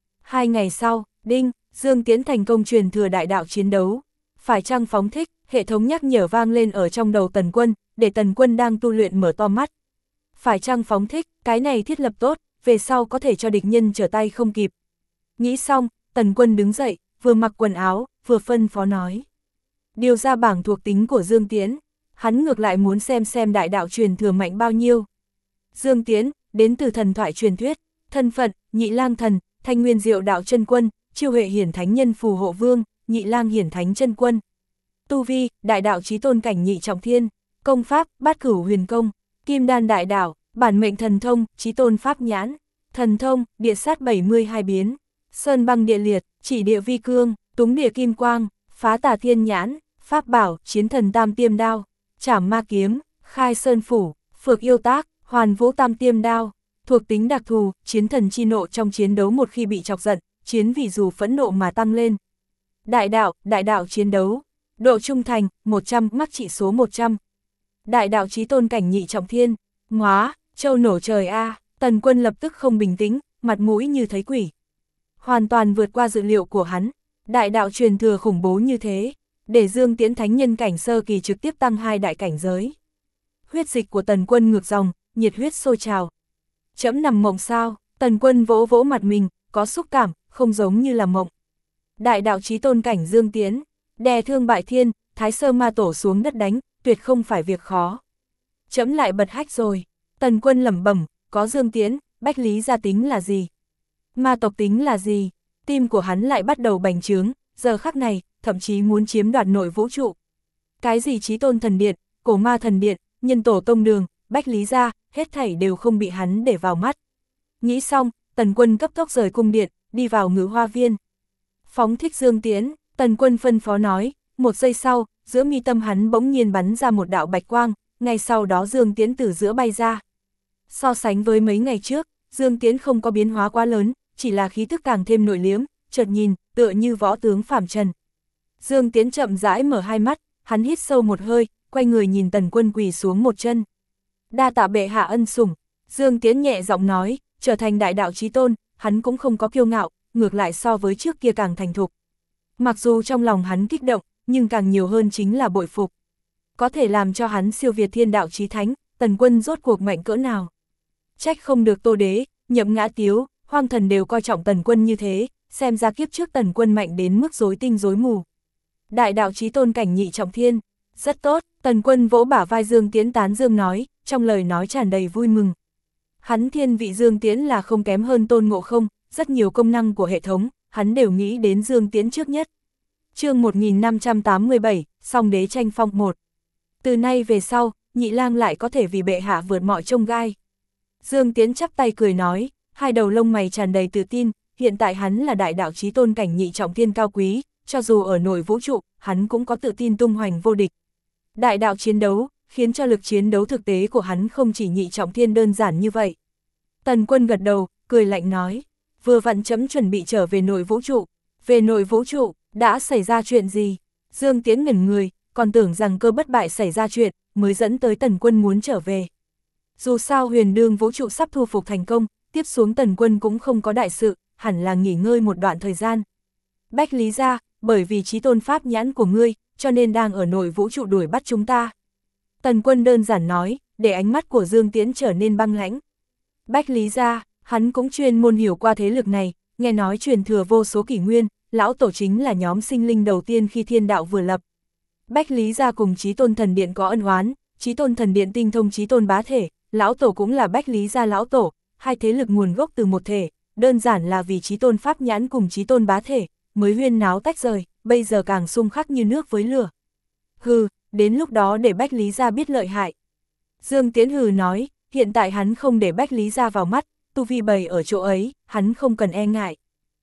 2 ngày sau, đinh, Dương Tiễn thành công truyền thừa đại đạo chiến đấu. Phải chăng phóng thích, hệ thống nhắc nhở vang lên ở trong đầu Tần Quân, để Tần Quân đang tu luyện mở to mắt. Phải chăng phóng thích, cái này thiết lập tốt, về sau có thể cho địch nhân trở tay không kịp. Nghĩ xong, Tần Quân đứng dậy, vừa mặc quần áo, vừa phân phó nói. Điều ra bảng thuộc tính của Dương Tiễn, hắn ngược lại muốn xem đại đạo truyền thừa mạnh bao nhiêu. Dương Tiễn, đến từ thần thoại truyền thuyết, thân phận, Nhị Lang Thần, Thanh Nguyên Diệu Đạo Chân Quân, Chiêu Hệ Hiển Thánh Nhân Phù Hộ Vương, Nhị Lang Hiển Thánh Chân Quân. Tu vi, đại đạo chí tôn cảnh nhị trọng thiên, công pháp, Bát Cửu Huyền Công, Kim Đan đại đạo, bản mệnh thần thông, chí tôn pháp nhãn, thần thông, địa sát 72 biến, sơn băng địa liệt, chỉ địa vi cương, túng địa kim quang, phá tà thiên nhãn, pháp bảo, chiến thần tam tiêm đao, trảm ma kiếm, khai sơn phủ, phược yêu tác, hoàn vũ tam tiêm đao. Thuộc tính đặc thù, chiến thần chi nộ trong chiến đấu một khi bị chọc giận, chiến vì dù phẫn nộ mà tăng lên. Đại đạo chiến đấu, độ trung thành, 100, mắc trị số 100. Đại đạo chí tôn cảnh nhị trọng thiên, ngóa, châu nổ trời a. Tần Quân lập tức không bình tĩnh, mặt mũi như thấy quỷ. Hoàn toàn vượt qua dự liệu của hắn, đại đạo truyền thừa khủng bố như thế, để Dương Tiễn thánh nhân cảnh sơ kỳ trực tiếp tăng 2 đại cảnh giới. Huyết dịch của Tần Quân ngược dòng, nhiệt huyết sôi trào. Chấm nằm mộng sao? Tần Quân vỗ vỗ mặt mình, có xúc cảm, không giống như là mộng. Đại đạo chí tôn cảnh Dương Tiễn, đè thương bại thiên, Thái Sơ Ma Tổ xuống đất đánh, tuyệt không phải việc khó. Chấm lại bật hách rồi. Tần Quân lẩm bẩm, có Dương Tiễn, Bách Lý gia tính là gì? Ma tộc tính là gì? Tim của hắn lại bắt đầu bành trướng, giờ khắc này, thậm chí muốn chiếm đoạt nội vũ trụ. Cái gì chí tôn thần điện, cổ ma thần điện, nhân tổ tông đường, Bách Lý gia, hết thảy đều không bị hắn để vào mắt. Nghĩ xong, Tần Quân cấp tốc rời cung điện, đi vào Ngự Hoa Viên. Phóng thích Dương Tiễn, Tần Quân phân phó nói, 1 giây sau, giữa mi tâm hắn bỗng nhiên bắn ra một đạo bạch quang, ngay sau đó Dương Tiễn từ giữa bay ra. So sánh với mấy ngày trước, Dương Tiễn không có biến hóa quá lớn, chỉ là khí tức càng thêm nội liếm, chợt nhìn, tựa như võ tướng phàm trần. Dương Tiễn chậm rãi mở hai mắt, hắn hít sâu một hơi, quay người nhìn Tần Quân quỳ xuống một chân. Đa tạ bệ hạ ân sủng, Dương Tiễn nhẹ giọng nói, trở thành đại đạo chí tôn, hắn cũng không có kiêu ngạo, ngược lại so với trước kia càng thành thục. Mặc dù trong lòng hắn kích động, nhưng càng nhiều hơn chính là bội phục. Có thể làm cho hắn siêu việt thiên đạo chí thánh, Tần Quân rốt cuộc mạnh cỡ nào. Trách không được Tô Đế, Nhậm Ngã Tiếu, Hoang Thần đều coi trọng Tần Quân như thế, xem ra kiếp trước Tần Quân mạnh đến mức rối tinh rối mù. Đại đạo chí tôn cảnh nhị trọng thiên, rất tốt, Tần Quân vỗ bả vai Dương Tiễn tán dương nói, trong lời nói tràn đầy vui mừng. Hắn thiên vị Dương Tiễn là không kém hơn Tôn Ngộ Không, rất nhiều công năng của hệ thống, hắn đều nghĩ đến Dương Tiễn trước nhất. Chương 1587, Song Đế tranh phong 1. Từ nay về sau, Nhị Lang lại có thể vì bệ hạ vượt mọi chông gai. Dương Tiễn chắp tay cười nói, hai đầu lông mày tràn đầy tự tin, hiện tại hắn là đại đạo chí tôn cảnh nhị trọng thiên cao quý, cho dù ở nội vũ trụ, hắn cũng có tự tin tung hoành vô địch. Đại đạo chiến đấu, khiến cho lực chiến đấu thực tế của hắn không chỉ nhị trọng thiên đơn giản như vậy. Tần Quân gật đầu, cười lạnh nói, vừa vặn chấm chuẩn bị trở về nội vũ trụ. Về nội vũ trụ, đã xảy ra chuyện gì? Dương Tiễn ngẩn người, còn tưởng rằng Cơ Bất Bại xảy ra chuyện, mới dẫn tới Tần Quân muốn trở về. Dù sao huyền đương vũ trụ sắp thu phục thành công, tiếp xuống Tần Quân cũng không có đại sự, hẳn là nghỉ ngơi một đoạn thời gian. Bách Lý gia, bởi vì chí tôn pháp nhãn của ngươi, cho nên đang ở nội vũ trụ đuổi bắt chúng ta. Tần Quân đơn giản nói, để ánh mắt của Dương Tiễn trở nên băng lãnh. Bách Lý gia, hắn cũng chuyên môn hiểu qua thế lực này, nghe nói truyền thừa vô số kỷ nguyên, lão tổ chính là nhóm sinh linh đầu tiên khi thiên đạo vừa lập. Bách Lý gia cùng Chí Tôn Thần Điện có ân oán, Chí Tôn Thần Điện tinh thông Chí Tôn bá thể, lão tổ cũng là Bách Lý gia lão tổ, hai thế lực nguồn gốc từ một thể, đơn giản là vì Chí Tôn pháp nhãn cùng Chí Tôn bá thể, mới huyên náo tách rời, bây giờ càng xung khắc như nước với lửa. Hừ, đến lúc đó để Bách Lý gia biết lợi hại. Dương Tiễn hừ nói, hiện tại hắn không để Bách Lý gia vào mắt, tu vi bày ở chỗ ấy, hắn không cần e ngại.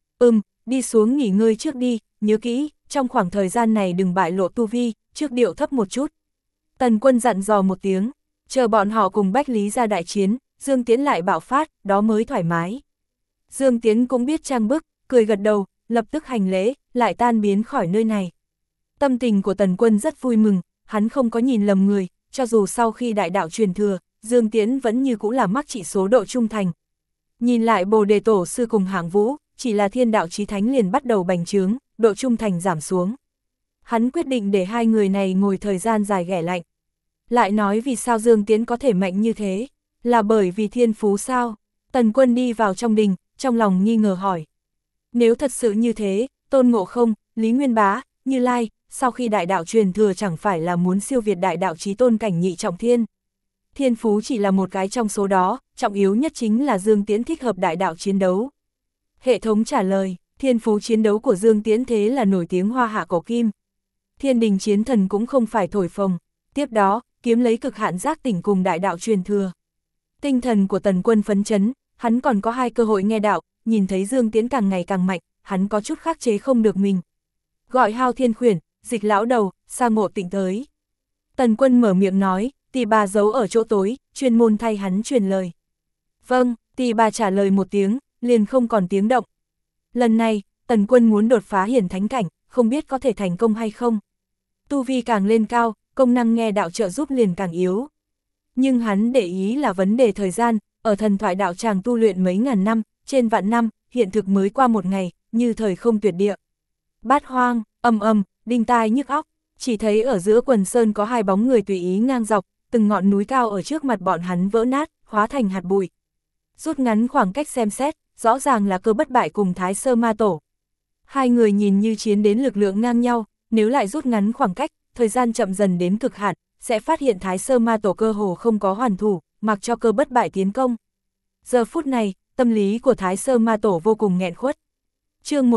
Đi xuống nghỉ ngơi trước đi, nhớ kỹ, trong khoảng thời gian này đừng bại lộ tu vi, trước điệu thấp một chút. Tần Quân dặn dò một tiếng, chờ bọn họ cùng Bách Lý gia đại chiến, Dương Tiễn lại bạo phát, đó mới thoải mái. Dương Tiễn cũng biết trang bức, cười gật đầu, lập tức hành lễ, lại tan biến khỏi nơi này. Tâm tình của Tần Quân rất vui mừng, hắn không có nhìn lầm người, cho dù sau khi đại đạo truyền thừa, Dương Tiễn vẫn như cũ là mắc chỉ số độ trung thành. Nhìn lại Bồ Đề Tổ sư cùng Hạng Vũ, chỉ là thiên đạo chí thánh liền bắt đầu bành trướng, độ trung thành giảm xuống. Hắn quyết định để hai người này ngồi thời gian dài ghẻ lạnh. Lại nói vì sao Dương Tiễn có thể mạnh như thế, là bởi vì thiên phú sao? Tần Quân đi vào trong đình, trong lòng nghi ngờ hỏi. Nếu thật sự như thế, Tôn Ngộ Không, Lý Nguyên Bá, Như Lai, sau khi đại đạo truyền thừa chẳng phải là muốn siêu việt đại đạo chí tôn cảnh nhị trọng thiên. Thiên phú chỉ là một cái trong số đó, trọng yếu nhất chính là Dương Tiễn thích hợp đại đạo chiến đấu. Hệ thống trả lời, thiên phú chiến đấu của Dương Tiễn thế là nổi tiếng hoa hạ cổ kim. Thiên đình chiến thần cũng không phải thổi phồng. Tiếp đó, kiếm lấy cực hạn giác tỉnh cùng đại đạo truyền thừa. Tinh thần của Tần Quân phấn chấn, hắn còn có hai cơ hội nghe đạo, nhìn thấy Dương Tiễn càng ngày càng mạnh, hắn có chút khắc chế không được mình. Gọi Hao Thiên Khuyển, Dịch lão đầu, Sa Ngộ Tịnh tới. Tần Quân mở miệng nói, Tỳ bà giấu ở chỗ tối, chuyên môn thay hắn truyền lời. Vâng, Tỳ bà trả lời một tiếng, liền không còn tiếng động. Lần này, Tần Quân muốn đột phá hiển thánh cảnh, không biết có thể thành công hay không. Tu vi càng lên cao, công năng nghe đạo trợ giúp liền càng yếu. Nhưng hắn để ý là vấn đề thời gian, ở thần thoại đạo tràng tu luyện mấy ngàn năm, trên vạn năm, hiện thực mới qua một ngày, như thời không tuyệt địa. Bát hoang, đinh tai nhức óc, chỉ thấy ở giữa quần sơn có hai bóng người tùy ý ngang dọc, từng ngọn núi cao ở trước mặt bọn hắn vỡ nát, hóa thành hạt bụi. Rút ngắn khoảng cách xem xét, rõ ràng là Cơ Bất Bại cùng Thái Sơ Ma Tổ. Hai người nhìn như chiến đến lực lượng ngang nhau, nếu lại rút ngắn khoảng cách, thời gian chậm dần đến cực hạn, sẽ phát hiện Thái Sơ Ma Tổ cơ hồ không có hoàn thủ, mặc cho Cơ Bất Bại tiến công. Giờ phút này, tâm lý của Thái Sơ Ma Tổ vô cùng nghẹn khuất. Chương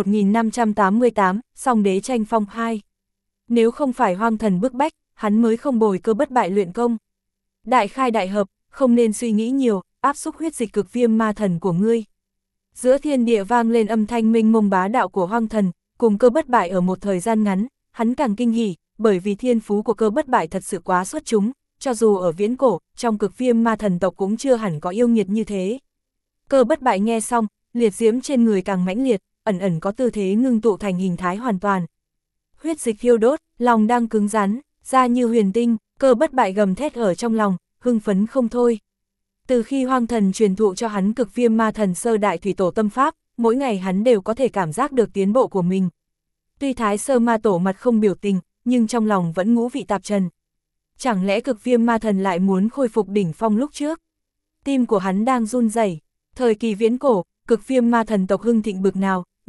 1588, Song Đế tranh phong 2. Nếu không phải hoang thần bức bách, hắn mới không bồi Cơ Bất Bại luyện công. Đại khai đại hợp, không nên suy nghĩ nhiều, áp xúc huyết dịch cực viêm ma thần của ngươi. Giữa thiên địa vang lên âm thanh mênh mông bá đạo của hoang thần, cùng Cơ Bất Bại ở một thời gian ngắn, hắn càng kinh hỉ, bởi vì thiên phú của Cơ Bất Bại thật sự quá xuất chúng, cho dù ở viễn cổ, trong cực viêm ma thần tộc cũng chưa hẳn có yêu nghiệt như thế. Cơ Bất Bại nghe xong, liệt diễm trên người càng mãnh liệt, ẩn ẩn có tư thế ngưng tụ thành hình thái hoàn toàn. Huyết dịch thiêu đốt, lòng đang cứng rắn, da như huyền tinh, Cơ Bất Bại gầm thét ở trong lòng, hưng phấn không thôi. Từ khi hoang thần truyền thụ cho hắn cực viêm ma thần sơ đại thủy tổ tâm pháp, mỗi ngày hắn đều có thể cảm giác được tiến bộ của mình. Tuy Thái Sơ Ma Tổ mặt không biểu tình, nhưng trong lòng vẫn ngũ vị tạp trần. Chẳng lẽ cực viêm ma thần lại muốn khôi phục đỉnh phong lúc trước? Tim của hắn đang run rẩy. Thời kỳ viễn cổ, cực viêm ma thần tộc hưng thịnh bực nào,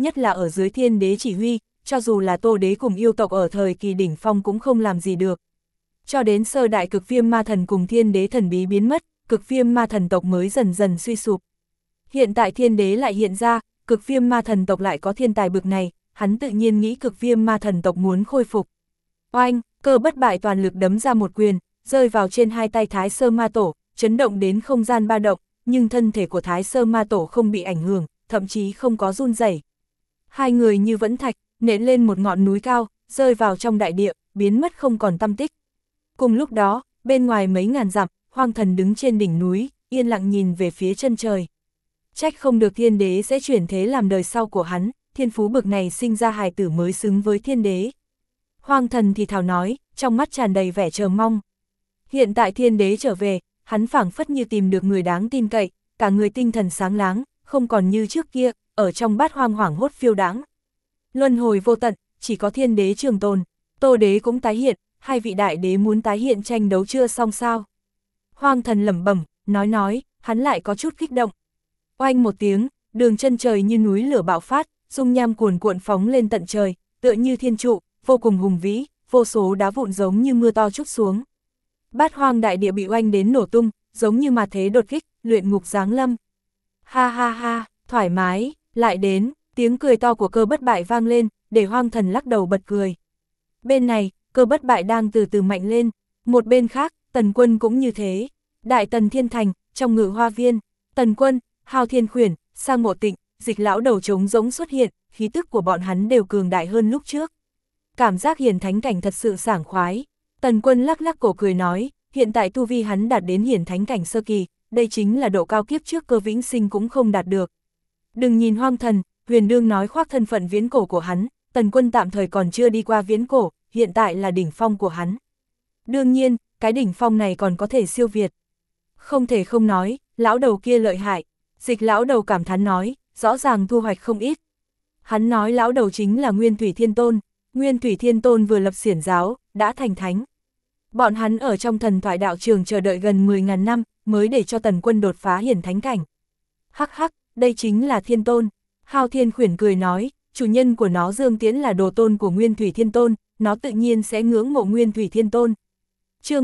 nhất là ở dưới thiên đế chỉ huy, cho dù là Tô đế cùng yêu tộc ở thời kỳ đỉnh phong cũng không làm gì được. Cho đến sơ đại cực viêm ma thần cùng thiên đế thần bí biến mất, cực viêm ma thần tộc mới dần dần suy sụp. Hiện tại thiên đế lại hiện ra, cực viêm ma thần tộc lại có thiên tài bực này, hắn tự nhiên nghĩ cực viêm ma thần tộc muốn khôi phục. Oanh, Cơ Bất Bại toàn lực đấm ra một quyền, rơi vào trên hai tay Thái Sơ Ma Tổ, chấn động đến không gian ba động, nhưng thân thể của Thái Sơ Ma Tổ không bị ảnh hưởng, thậm chí không có run rẩy. Hai người như vẫn thạch, nện lên một ngọn núi cao, rơi vào trong đại địa, biến mất không còn tăm tích. Cùng lúc đó, bên ngoài mấy ngàn dặm, Hoang Thần đứng trên đỉnh núi, yên lặng nhìn về phía chân trời. Trách không được thiên đế sẽ chuyển thế làm đời sau của hắn, thiên phú bực này sinh ra hài tử mới xứng với thiên đế. Hoang Thần thì thào nói, trong mắt tràn đầy vẻ chờ mong. Hiện tại thiên đế trở về, hắn phảng phất như tìm được người đáng tin cậy, cả người tinh thần sáng láng, không còn như trước kia, ở trong bát hoang hoảng hốt phiêu đãng. Luân hồi vô tận, chỉ có thiên đế trường tồn, Tô đế cũng tái hiện, hai vị đại đế muốn tái hiện tranh đấu chưa xong sao. Hoang Thần lẩm bẩm, nói, hắn lại có chút kích động. Oanh một tiếng, đường chân trời như núi lửa bạo phát, dung nham cuồn cuộn phóng lên tận trời, tựa như thiên trụ, vô cùng hùng vĩ, vô số đá vụn giống như mưa to trút xuống. Bát hoang đại địa bị oanh đến nổ tung, giống như mà thế đột kích, luyện ngục giáng lâm. Ha ha ha, thoải mái, lại đến, tiếng cười to của Cơ Bất Bại vang lên, để Hoang Thần lắc đầu bật cười. Bên này, Cơ Bất Bại đang từ từ mạnh lên, một bên khác, Tần Quân cũng như thế. Đại Tần Thiên Thành, trong Ngự Hoa Viên, Tần Quân, Hao Thiên Khuyển, Sa Ngộ Tịnh, Dịch Lão Đầu trống rỗng xuất hiện, khí tức của bọn hắn đều cường đại hơn lúc trước. Cảm giác hiển thánh cảnh thật sự sảng khoái. Tần Quân lắc lắc cổ cười nói, hiện tại tu vi hắn đạt đến hiển thánh cảnh sơ kỳ, đây chính là độ cao kiếp trước Cơ Vĩnh Sinh cũng không đạt được. Đừng nhìn Hoang Thần, Huyền Đương nói khoác thân phận viễn cổ của hắn, Tần Quân tạm thời còn chưa đi qua viễn cổ, hiện tại là đỉnh phong của hắn. Đương nhiên, cái đỉnh phong này còn có thể siêu việt. Không thể không nói, lão đầu kia lợi hại. Dịch Lão Đầu cảm thán nói, rõ ràng thu hoạch không ít. Hắn nói lão đầu chính là Nguyên Thủy Thiên Tôn. Nguyên Thủy Thiên Tôn vừa lập xiển giáo, đã thành thánh. Bọn hắn ở trong thần thoại đạo trường chờ đợi gần 10.000 năm, mới để cho Tần Quân đột phá hiển thánh cảnh. Hắc hắc, đây chính là Thiên Tôn. Hao Thiên Khuyển cười nói, chủ nhân của nó Dương Tiễn là đồ tôn của Nguyên Thủy Thiên Tôn, nó tự nhiên sẽ ngưỡng mộ Nguyên Thủy Thiên Tôn. Chương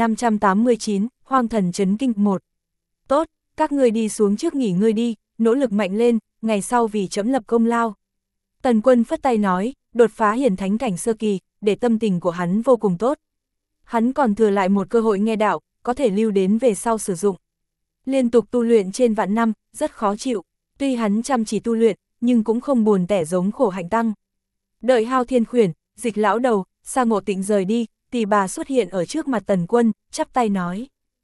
1589, Hoang Thần chấn kinh 1. Tốt, các ngươi đi xuống trước nghỉ ngơi đi, nỗ lực mạnh lên, ngày sau vì trẫm lập công lao. Tần Quân phất tay nói, đột phá hiển thánh cảnh sơ kỳ, để tâm tình của hắn vô cùng tốt. Hắn còn thừa lại một cơ hội nghe đạo, có thể lưu đến về sau sử dụng. Liên tục tu luyện trên vạn năm, rất khó chịu, tuy hắn chăm chỉ tu luyện, nhưng cũng không buồn tẻ giống khổ hạnh tăng. Đợi Hao Thiên Khuyển, Dịch Lão Đầu, Sa Ngộ Tịnh rời đi, Tỷ Bà xuất hiện ở trước mặt Tần Quân, chắp tay nói.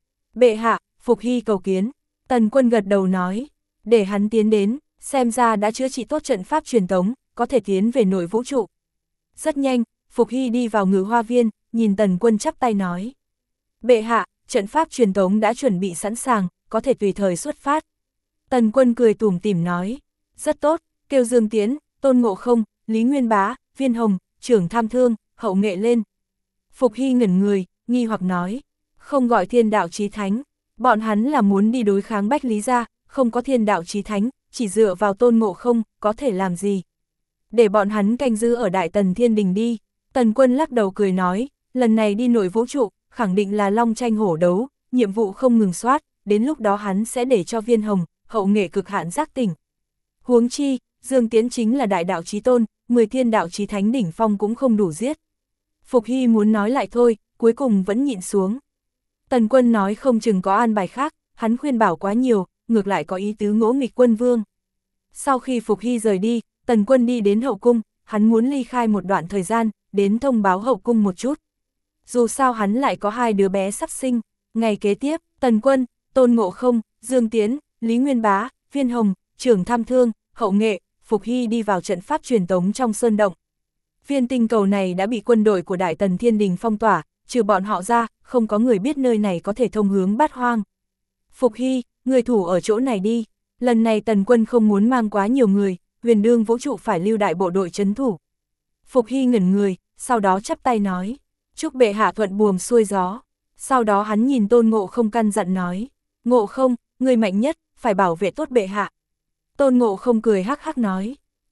Bệ hạ, Phục Hy cầu kiến. Tần Quân gật đầu nói, để hắn tiến đến, xem ra đã chữa trị tốt trận pháp truyền tống, có thể tiến về nội vũ trụ. Rất nhanh, Phục Hy đi vào Ngự Hoa Viên, nhìn Tần Quân chắp tay nói. Bệ hạ, trận pháp truyền tống đã chuẩn bị sẵn sàng, có thể tùy thời xuất phát. Tần Quân cười tủm tỉm nói, rất tốt, kêu Dương Tiễn, Tôn Ngộ Không, Lý Nguyên Bá, Viên Hồng, Trưởng Tham Thương, Hậu Nghệ lên. Phục Hy ngẩn người, nghi hoặc nói, không gọi Thiên Đạo Chí Thánh, bọn hắn là muốn đi đối kháng Bách Lý gia, không có Thiên Đạo Chí Thánh, chỉ dựa vào Tôn Ngộ Không, có thể làm gì? Để bọn hắn canh giữ ở Đại Tần Thiên Đình đi. Tần Quân lắc đầu cười nói, lần này đi nội vũ trụ, khẳng định là long tranh hổ đấu, nhiệm vụ không ngừng soát, đến lúc đó hắn sẽ để cho Viên Hồng, Hậu Nghệ cực hạn giác tỉnh. Huống chi, Dương Tiễn chính là Đại Đạo Chí Tôn, 10 Thiên Đạo Chí Thánh đỉnh phong cũng không đủ giết. Phục Hy muốn nói lại thôi, cuối cùng vẫn nhịn xuống. Tần Quân nói không chừng có an bài khác, hắn khuyên bảo quá nhiều, ngược lại có ý tứ ngỗ nghịch Quân Vương. Sau khi Phục Hy rời đi, Tần Quân đi đến hậu cung, hắn muốn ly khai một đoạn thời gian, đến thông báo hậu cung một chút. Dù sao hắn lại có 2 đứa bé sắp sinh. Ngày kế tiếp, Tần Quân, Tôn Ngộ Không, Dương Tiễn, Lý Nguyên Bá, Viên Hồng, Trưởng Tham Thương, Hậu Nghệ, Phục Hy đi vào trận pháp truyền tống trong sơn động. Viên tinh cầu này đã bị quân đội của Đại Tần Thiên Đình phong tỏa, trừ bọn họ ra, không có người biết nơi này có thể thông hướng Bát Hoang. Phục Hy, người thủ ở chỗ này đi. Lần này Tần Quân không muốn mang quá nhiều người, Huyền Đương vũ trụ phải lưu đại bộ đội trấn thủ. Phục Hy ngẩn người, sau đó chắp tay nói, chúc bệ hạ thuận buồm xuôi gió. Sau đó hắn nhìn Tôn Ngộ Không căn dặn nói, Ngộ Không, người mạnh nhất, phải bảo vệ tốt bệ hạ. Tôn Ngộ Không cười hắc hắc nói,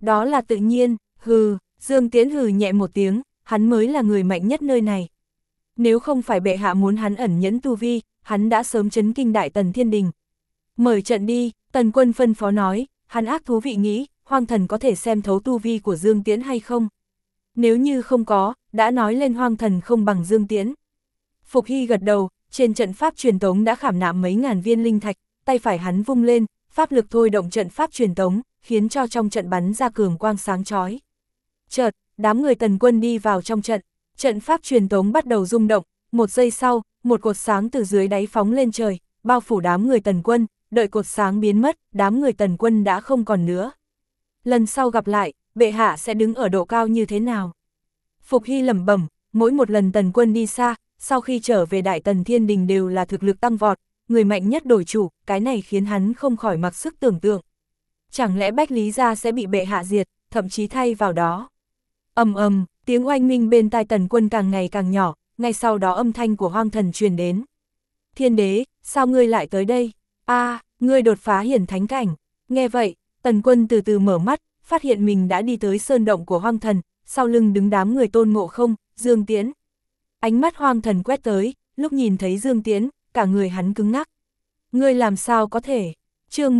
Đó là tự nhiên, hừ, Dương Tiễn hừ nhẹ một tiếng, hắn mới là người mạnh nhất nơi này. Nếu không phải bệ hạ muốn hắn ẩn nhẫn tu vi, hắn đã sớm chấn kinh Đại Tần Thiên Đình. Mời trận đi, Tần Quân phân phó nói, hắn ác thú vị nghĩ, Hoang Thần có thể xem thấu tu vi của Dương Tiễn hay không? Nếu như không có, đã nói lên Hoang Thần không bằng Dương Tiễn. Phục Hy gật đầu, trên trận pháp truyền tống đã khảm nạm mấy ngàn viên linh thạch, tay phải hắn vung lên, pháp lực thôi động trận pháp truyền tống, khiến cho trong trận bắn ra cường quang sáng chói. Chợt, đám người Tần Quân đi vào trong trận, trận pháp truyền tống bắt đầu rung động, một giây sau, một cột sáng từ dưới đáy phóng lên trời, bao phủ đám người Tần Quân, đợi cột sáng biến mất, đám người Tần Quân đã không còn nữa. Lần sau gặp lại, bệ hạ sẽ đứng ở độ cao như thế nào? Phục Hy lẩm bẩm, mỗi một lần Tần Quân đi xa, sau khi trở về Đại Tần Thiên Đình đều là thực lực tăng vọt, người mạnh nhất đổi chủ, cái này khiến hắn không khỏi mặc sức tưởng tượng. Chẳng lẽ Bách Lý Gia sẽ bị bệ hạ diệt, thậm chí thay vào đó. Ầm ầm, tiếng oanh minh bên tai Tần Quân càng ngày càng nhỏ, ngay sau đó âm thanh của Hoang Thần truyền đến. Thiên đế, sao ngươi lại tới đây? Ngươi đột phá hiển thánh cảnh. Nghe vậy, Tần Quân từ từ mở mắt, phát hiện mình đã đi tới sơn động của Hoang Thần, sau lưng đứng đám người Tôn Ngộ Không, Dương Tiễn. Ánh mắt Hoang Thần quét tới, lúc nhìn thấy Dương Tiễn, cả người hắn cứng ngắc. Ngươi làm sao có thể? Chương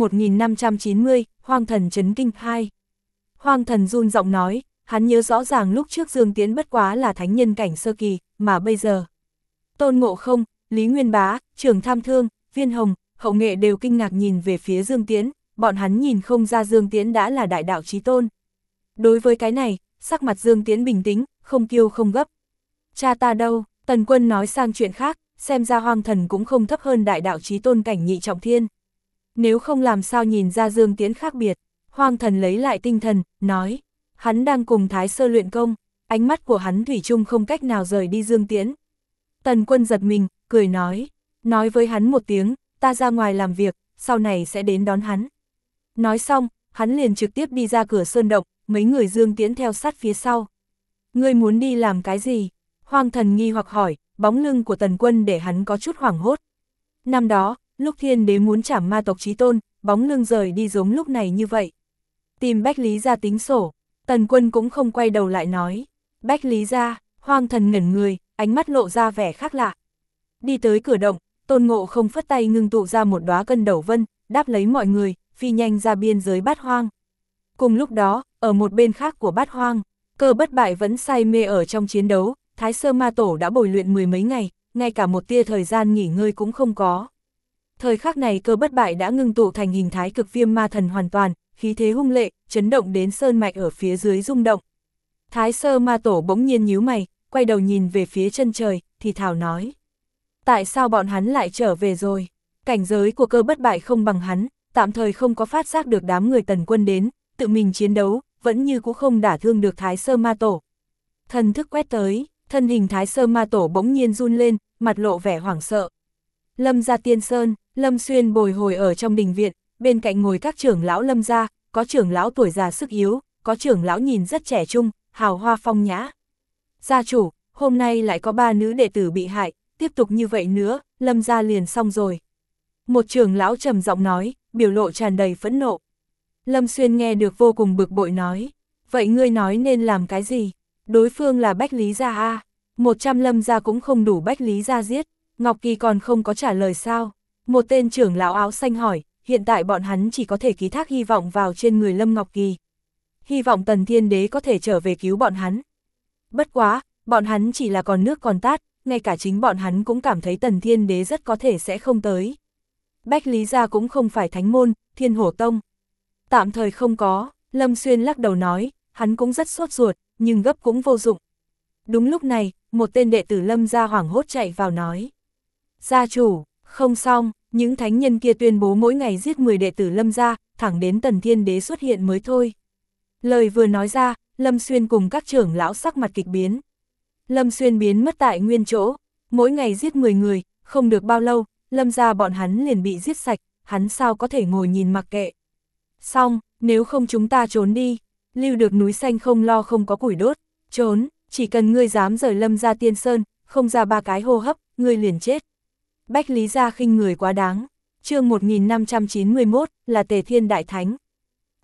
1590, Hoang Thần chấn kinh 2. Hoang Thần run giọng nói, hắn nhớ rõ ràng lúc trước Dương Tiễn bất quá là thánh nhân cảnh sơ kỳ, mà bây giờ. Tôn Ngộ Không, Lý Nguyên Bá, Trường Tham Thương, Viên Hồng, Hậu Nghệ đều kinh ngạc nhìn về phía Dương Tiễn, bọn hắn nhìn không ra Dương Tiễn đã là đại đạo chí tôn. Đối với cái này, sắc mặt Dương Tiễn bình tĩnh, không kiêu không gấp. Cha ta đâu? Tần Quân nói sang chuyện khác, xem ra Hoang Thần cũng không thấp hơn đại đạo chí tôn cảnh nhị trọng thiên. Nếu không làm sao nhìn ra Dương Tiễn khác biệt. Hoang Thần lấy lại tinh thần, nói, hắn đang cùng Thái Sơ luyện công, ánh mắt của hắn thủy chung không cách nào rời đi Dương Tiễn. Tần Quân giật mình, cười nói với hắn một tiếng, ta ra ngoài làm việc, sau này sẽ đến đón hắn. Nói xong, hắn liền trực tiếp đi ra cửa sơn động, mấy người Dương Tiễn theo sát phía sau. Ngươi muốn đi làm cái gì? Hoang Thần nghi hoặc hỏi, bóng lưng của Tần Quân để hắn có chút hoảng hốt. Năm đó, lúc Thiên Đế muốn trảm ma tộc chí tôn, bóng lưng rời đi giống lúc này như vậy. Tìm Bách Lý Gia tính sổ, Tần Quân cũng không quay đầu lại nói. Bách Lý Gia, Hoang Thần ngẩn người, ánh mắt lộ ra vẻ khác lạ. Đi tới cửa động, Tôn Ngộ Không phất tay ngưng tụ ra một đóa cân đầu vân, đáp lấy mọi người, phi nhanh ra biên giới Bát Hoang. Cùng lúc đó, ở một bên khác của Bát Hoang, Cơ Bất Bại vẫn say mê ở trong chiến đấu, Thái Sơ Ma Tổ đã bồi luyện mười mấy ngày, ngay cả một tia thời gian nghỉ ngơi cũng không có. Thời khắc này Cơ Bất Bại đã ngưng tụ thành hình thái Cực Viêm Ma Thần hoàn toàn, khí thế hung lệ, chấn động đến sơn mạch ở phía dưới rung động. Thái Sơ Ma Tổ bỗng nhiên nhíu mày, quay đầu nhìn về phía chân trời, thì thào nói. Tại sao bọn hắn lại trở về rồi? Cảnh giới của Cơ Bất Bại không bằng hắn, tạm thời không có phát giác được đám người Tần Quân đến, tự mình chiến đấu, vẫn như cũng không đả thương được Thái Sơ Ma Tổ. Thần thức quét tới, thân hình Thái Sơ Ma Tổ bỗng nhiên run lên, mặt lộ vẻ hoảng sợ. Lâm gia Tiên Sơn, Lâm Xuyên bồi hồi ở trong đình viện, bên cạnh ngồi các trưởng lão Lâm gia, có trưởng lão tuổi già sức yếu, có trưởng lão nhìn rất trẻ trung, hào hoa phong nhã. Gia chủ, hôm nay lại có 3 nữ đệ tử bị hại, tiếp tục như vậy nữa, Lâm gia liền xong rồi. Một trưởng lão trầm giọng nói, biểu lộ tràn đầy phẫn nộ. Lâm Xuyên nghe được vô cùng bực bội nói, vậy ngươi nói nên làm cái gì? Đối phương là Bách Lý Gia a, 100 Lâm gia cũng không đủ Bách Lý Gia giết, Ngọc Kỳ còn không có trả lời sao? Một tên trưởng lão áo xanh hỏi, hiện tại bọn hắn chỉ có thể ký thác hy vọng vào trên người Lâm Ngọc Kỳ. Hy vọng Tần Thiên Đế có thể trở về cứu bọn hắn. Bất quá, bọn hắn chỉ là còn nước còn tát, ngay cả chính bọn hắn cũng cảm thấy Tần Thiên Đế rất có thể sẽ không tới. Bách Lý Gia cũng không phải thánh môn, Thiên Hổ Tông. Tạm thời không có, Lâm Xuyên lắc đầu nói, hắn cũng rất sốt ruột, nhưng gấp cũng vô dụng. Đúng lúc này, một tên đệ tử Lâm gia hoảng hốt chạy vào nói. Gia chủ, không xong, những thánh nhân kia tuyên bố mỗi ngày giết 10 đệ tử Lâm gia, thẳng đến Tần Thiên Đế xuất hiện mới thôi. Lời vừa nói ra, Lâm Xuyên cùng các trưởng lão sắc mặt kịch biến. Lâm Xuyên biến mất tại nguyên chỗ, mỗi ngày giết 10 người, không được bao lâu, Lâm gia bọn hắn liền bị giết sạch, hắn sao có thể ngồi nhìn mặc kệ. Xong, nếu không chúng ta trốn đi, lưu được núi xanh không lo không có củi đốt, trốn, chỉ cần ngươi dám rời Lâm gia Tiên Sơn, không ra 3 cái hô hấp, ngươi liền chết. Bách Lý Gia khinh người quá đáng. Chương 1591 là Tề Thiên Đại Thánh.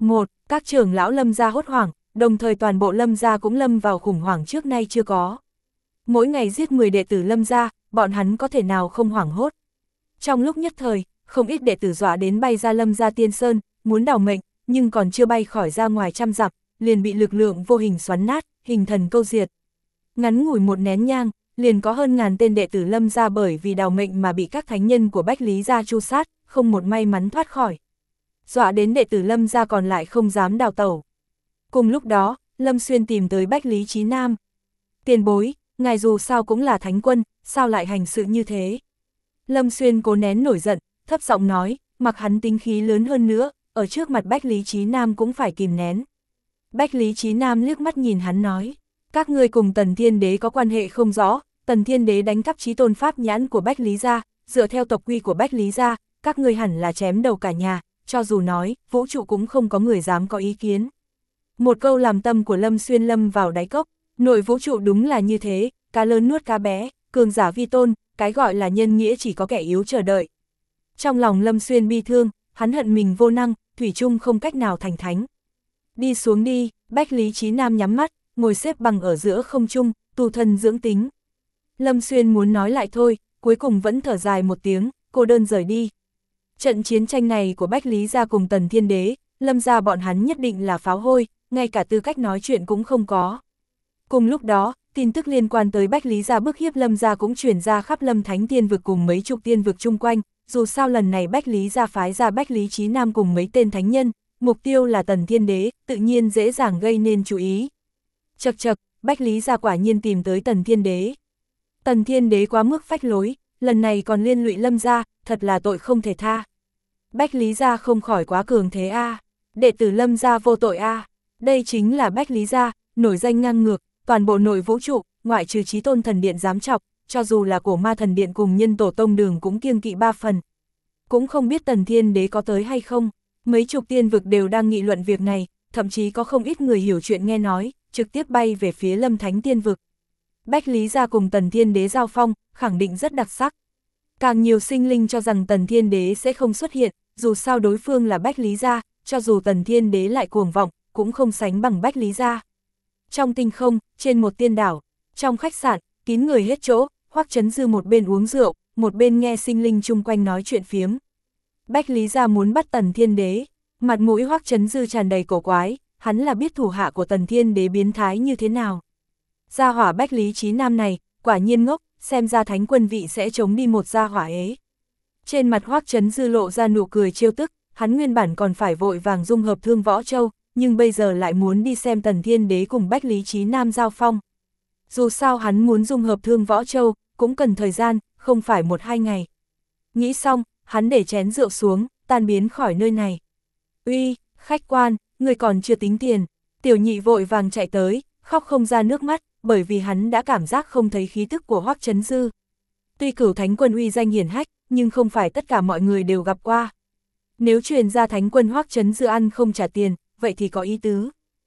Các trưởng lão Lâm gia hốt hoảng, đồng thời toàn bộ Lâm gia cũng lâm vào khủng hoảng trước nay chưa có. Mỗi ngày giết 10 đệ tử Lâm gia, bọn hắn có thể nào không hoảng hốt. Trong lúc nhất thời, không ít đệ tử dọa đến bay ra Lâm gia Tiên Sơn, muốn đào mệnh, nhưng còn chưa bay khỏi ra ngoài trăm dặm, liền bị lực lượng vô hình xoắn nát, hình thần câu diệt. Ngắn ngủi một nén nhang, liền có hơn ngàn tên đệ tử Lâm gia bởi vì đào mệnh mà bị các thánh nhân của Bách Lý gia tru sát, không một may mắn thoát khỏi. Dọa đến đệ tử Lâm gia còn lại không dám đào tẩu. Cùng lúc đó, Lâm Xuyên tìm tới Bách Lý Chí Nam. Tiền bối, ngài dù sao cũng là thánh quân, sao lại hành sự như thế? Lâm Xuyên cố nén nổi giận, thấp giọng nói, mặc hắn tính khí lớn hơn nữa, ở trước mặt Bách Lý Chí Nam cũng phải kìm nén. Bách Lý Chí Nam liếc mắt nhìn hắn nói, các ngươi cùng Tần Thiên Đế có quan hệ không rõ, Tần Thiên Đế đánh cắp chí tôn pháp nhãn của Bách Lý gia, dựa theo tộc quy của Bách Lý gia, các ngươi hẳn là chém đầu cả nhà, cho dù nói, vũ trụ cũng không có người dám có ý kiến. Một câu làm tâm của Lâm Xuyên lâm vào đáy cốc, nội vũ trụ đúng là như thế, cá lớn nuốt cá bé, cường giả vi tôn, cái gọi là nhân nghĩa chỉ có kẻ yếu chờ đợi. Trong lòng Lâm Xuyên bi thương, hắn hận mình vô năng, thủy chung không cách nào thành thánh. Đi xuống đi, Bách Lý Chí Nam nhắm mắt, ngồi xếp bằng ở giữa không trung, tu thân dưỡng tính. Lâm Xuyên muốn nói lại thôi, cuối cùng vẫn thở dài một tiếng, cô đơn rời đi. Trận chiến tranh này của Bách Lý gia cùng Tần Thiên Đế, Lâm gia bọn hắn nhất định là pháo hôi, ngay cả tư cách nói chuyện cũng không có. Cùng lúc đó, tin tức liên quan tới Bách Lý gia bức hiếp Lâm gia cũng truyền ra khắp Lâm Thánh Tiên vực cùng mấy chục tiên vực chung quanh, dù sao lần này Bách Lý gia phái ra Bách Lý Chí Nam cùng mấy tên thánh nhân, mục tiêu là Tần Thiên Đế, tự nhiên dễ dàng gây nên chú ý. Chậc chậc, Bách Lý gia quả nhiên tìm tới Tần Thiên Đế. Tần Thiên Đế quá mức phách lối, lần này còn liên lụy Lâm gia, thật là tội không thể tha. Bách Lý gia không khỏi quá cường thế a, đệ tử Lâm gia vô tội a. Đây chính là Bách Lý gia, nổi danh ngang ngược, toàn bộ nội vũ trụ, ngoại trừ Chí Tôn Thần Điện dám chọc, cho dù là Cổ Ma Thần Điện cùng Nhân Tổ Tông Đường cũng kiêng kỵ 3 phần. Cũng không biết Tần Thiên Đế có tới hay không, mấy chục tiên vực đều đang nghị luận việc này, thậm chí có không ít người hiểu chuyện nghe nói, trực tiếp bay về phía Lâm Thánh Tiên vực. Bách Lý gia cùng Tần Thiên Đế giao phong, khẳng định rất đặc sắc. Càng nhiều sinh linh cho rằng Tần Thiên Đế sẽ không xuất hiện, dù sao đối phương là Bách Lý gia, cho dù Tần Thiên Đế lại cuồng vọng, cũng không sánh bằng Bách Lý gia. Trong tinh không, trên một tiên đảo, trong khách sạn, kín người hết chỗ, Hoắc Chấn Dư một bên uống rượu, một bên nghe sinh linh chung quanh nói chuyện phiếm. Bách Lý gia muốn bắt Tần Thiên Đế, mặt mũi Hoắc Chấn Dư tràn đầy cổ quái, hắn là biết thủ hạ của Tần Thiên Đế biến thái như thế nào. Gia hỏa Bách Lý Chí Nam này, quả nhiên ngốc, xem ra thánh quân vị sẽ chống đi một gia hỏa ế. Trên mặt Hoắc Chấn Dư lộ ra nụ cười trêu tức, hắn nguyên bản còn phải vội vàng dung hợp Thương Võ Châu, nhưng bây giờ lại muốn đi xem Tần Thiên Đế cùng Bách Lý Chí Nam giao phong. Dù sao hắn muốn dung hợp Thương Võ Châu, cũng cần thời gian, không phải 1-2 ngày. Nghĩ xong, hắn để chén rượu xuống, tan biến khỏi nơi này. Uy, khách quan, người còn chưa tính tiền. Tiểu nhị vội vàng chạy tới, khóc không ra nước mắt, bởi vì hắn đã cảm giác không thấy khí tức của Hoắc Chấn Dư. Tuy Cửu Thánh Quân uy danh hiển hách, nhưng không phải tất cả mọi người đều gặp qua. Nếu truyền ra Thánh Quân Hoắc Chấn Dư ăn không trả tiền, vậy thì có ý tứ.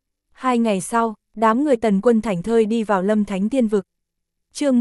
2 ngày sau, đám người Tần Quân thảnh thơi đi vào Lâm Thánh Tiên vực. Chương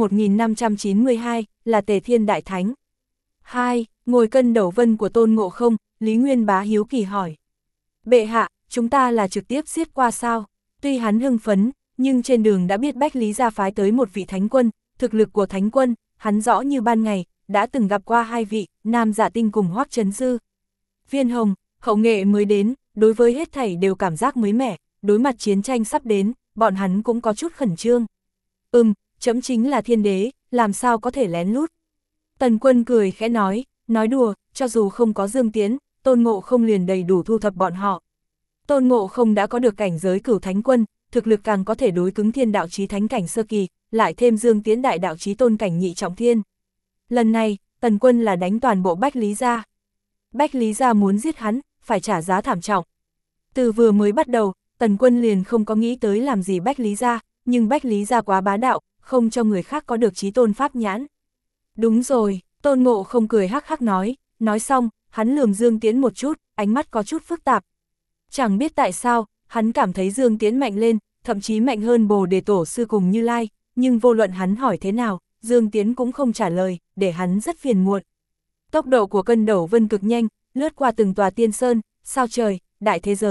1592 là Tề Thiên Đại Thánh. 2. Ngồi cân đầu vân của Tôn Ngộ Không, Lý Nguyên Bá hiếu kỳ hỏi. Bệ hạ, chúng ta là trực tiếp giết qua sao? Tuy hắn hưng phấn, nhưng trên đường đã biết Bách Lý gia phái tới một vị thánh quân, thực lực của thánh quân, hắn rõ như ban ngày, đã từng gặp qua 2 vị, Nam Dạ Tinh cùng Hoắc Chấn Dư. Viên Hồng, Hậu Nghệ mới đến, đối với hết thảy đều cảm giác mới mẻ, đối mặt chiến tranh sắp đến, bọn hắn cũng có chút khẩn trương. Chấm chính là Thiên Đế, làm sao có thể lén lút. Tần Quân cười khẽ nói đùa, cho dù không có Dương Tiễn, Tôn Ngộ Không liền đầy đủ thu thập bọn họ. Tôn Ngộ Không đã có được cảnh giới Cửu Thánh Quân, thực lực càng có thể đối cứng thiên đạo chí thánh cảnh sơ kỳ, lại thêm Dương Tiễn đại đạo chí tôn cảnh nhị trọng thiên. Lần này, Tần Quân là đánh toàn bộ Bách Lý gia. Bách Lý gia muốn giết hắn, phải trả giá thảm trọng. Từ vừa mới bắt đầu, Tần Quân liền không có nghĩ tới làm gì Bách Lý gia, nhưng Bách Lý gia quá bá đạo, không cho người khác có được chí tôn pháp nhãn. Đúng rồi, Tôn Ngộ Không cười hắc hắc nói xong, hắn lườm Dương Tiễn một chút, ánh mắt có chút phức tạp. Chẳng biết tại sao, hắn cảm thấy Dương Tiễn mạnh lên, thậm chí mạnh hơn Bồ Đề Tổ Sư cùng Như Lai, nhưng vô luận hắn hỏi thế nào, Dương Tiễn cũng không trả lời, để hắn rất phiền muộn. Tốc độ của cân đầu vân cực nhanh, lướt qua từng tòa tiên sơn, sao trời, đại thế giới,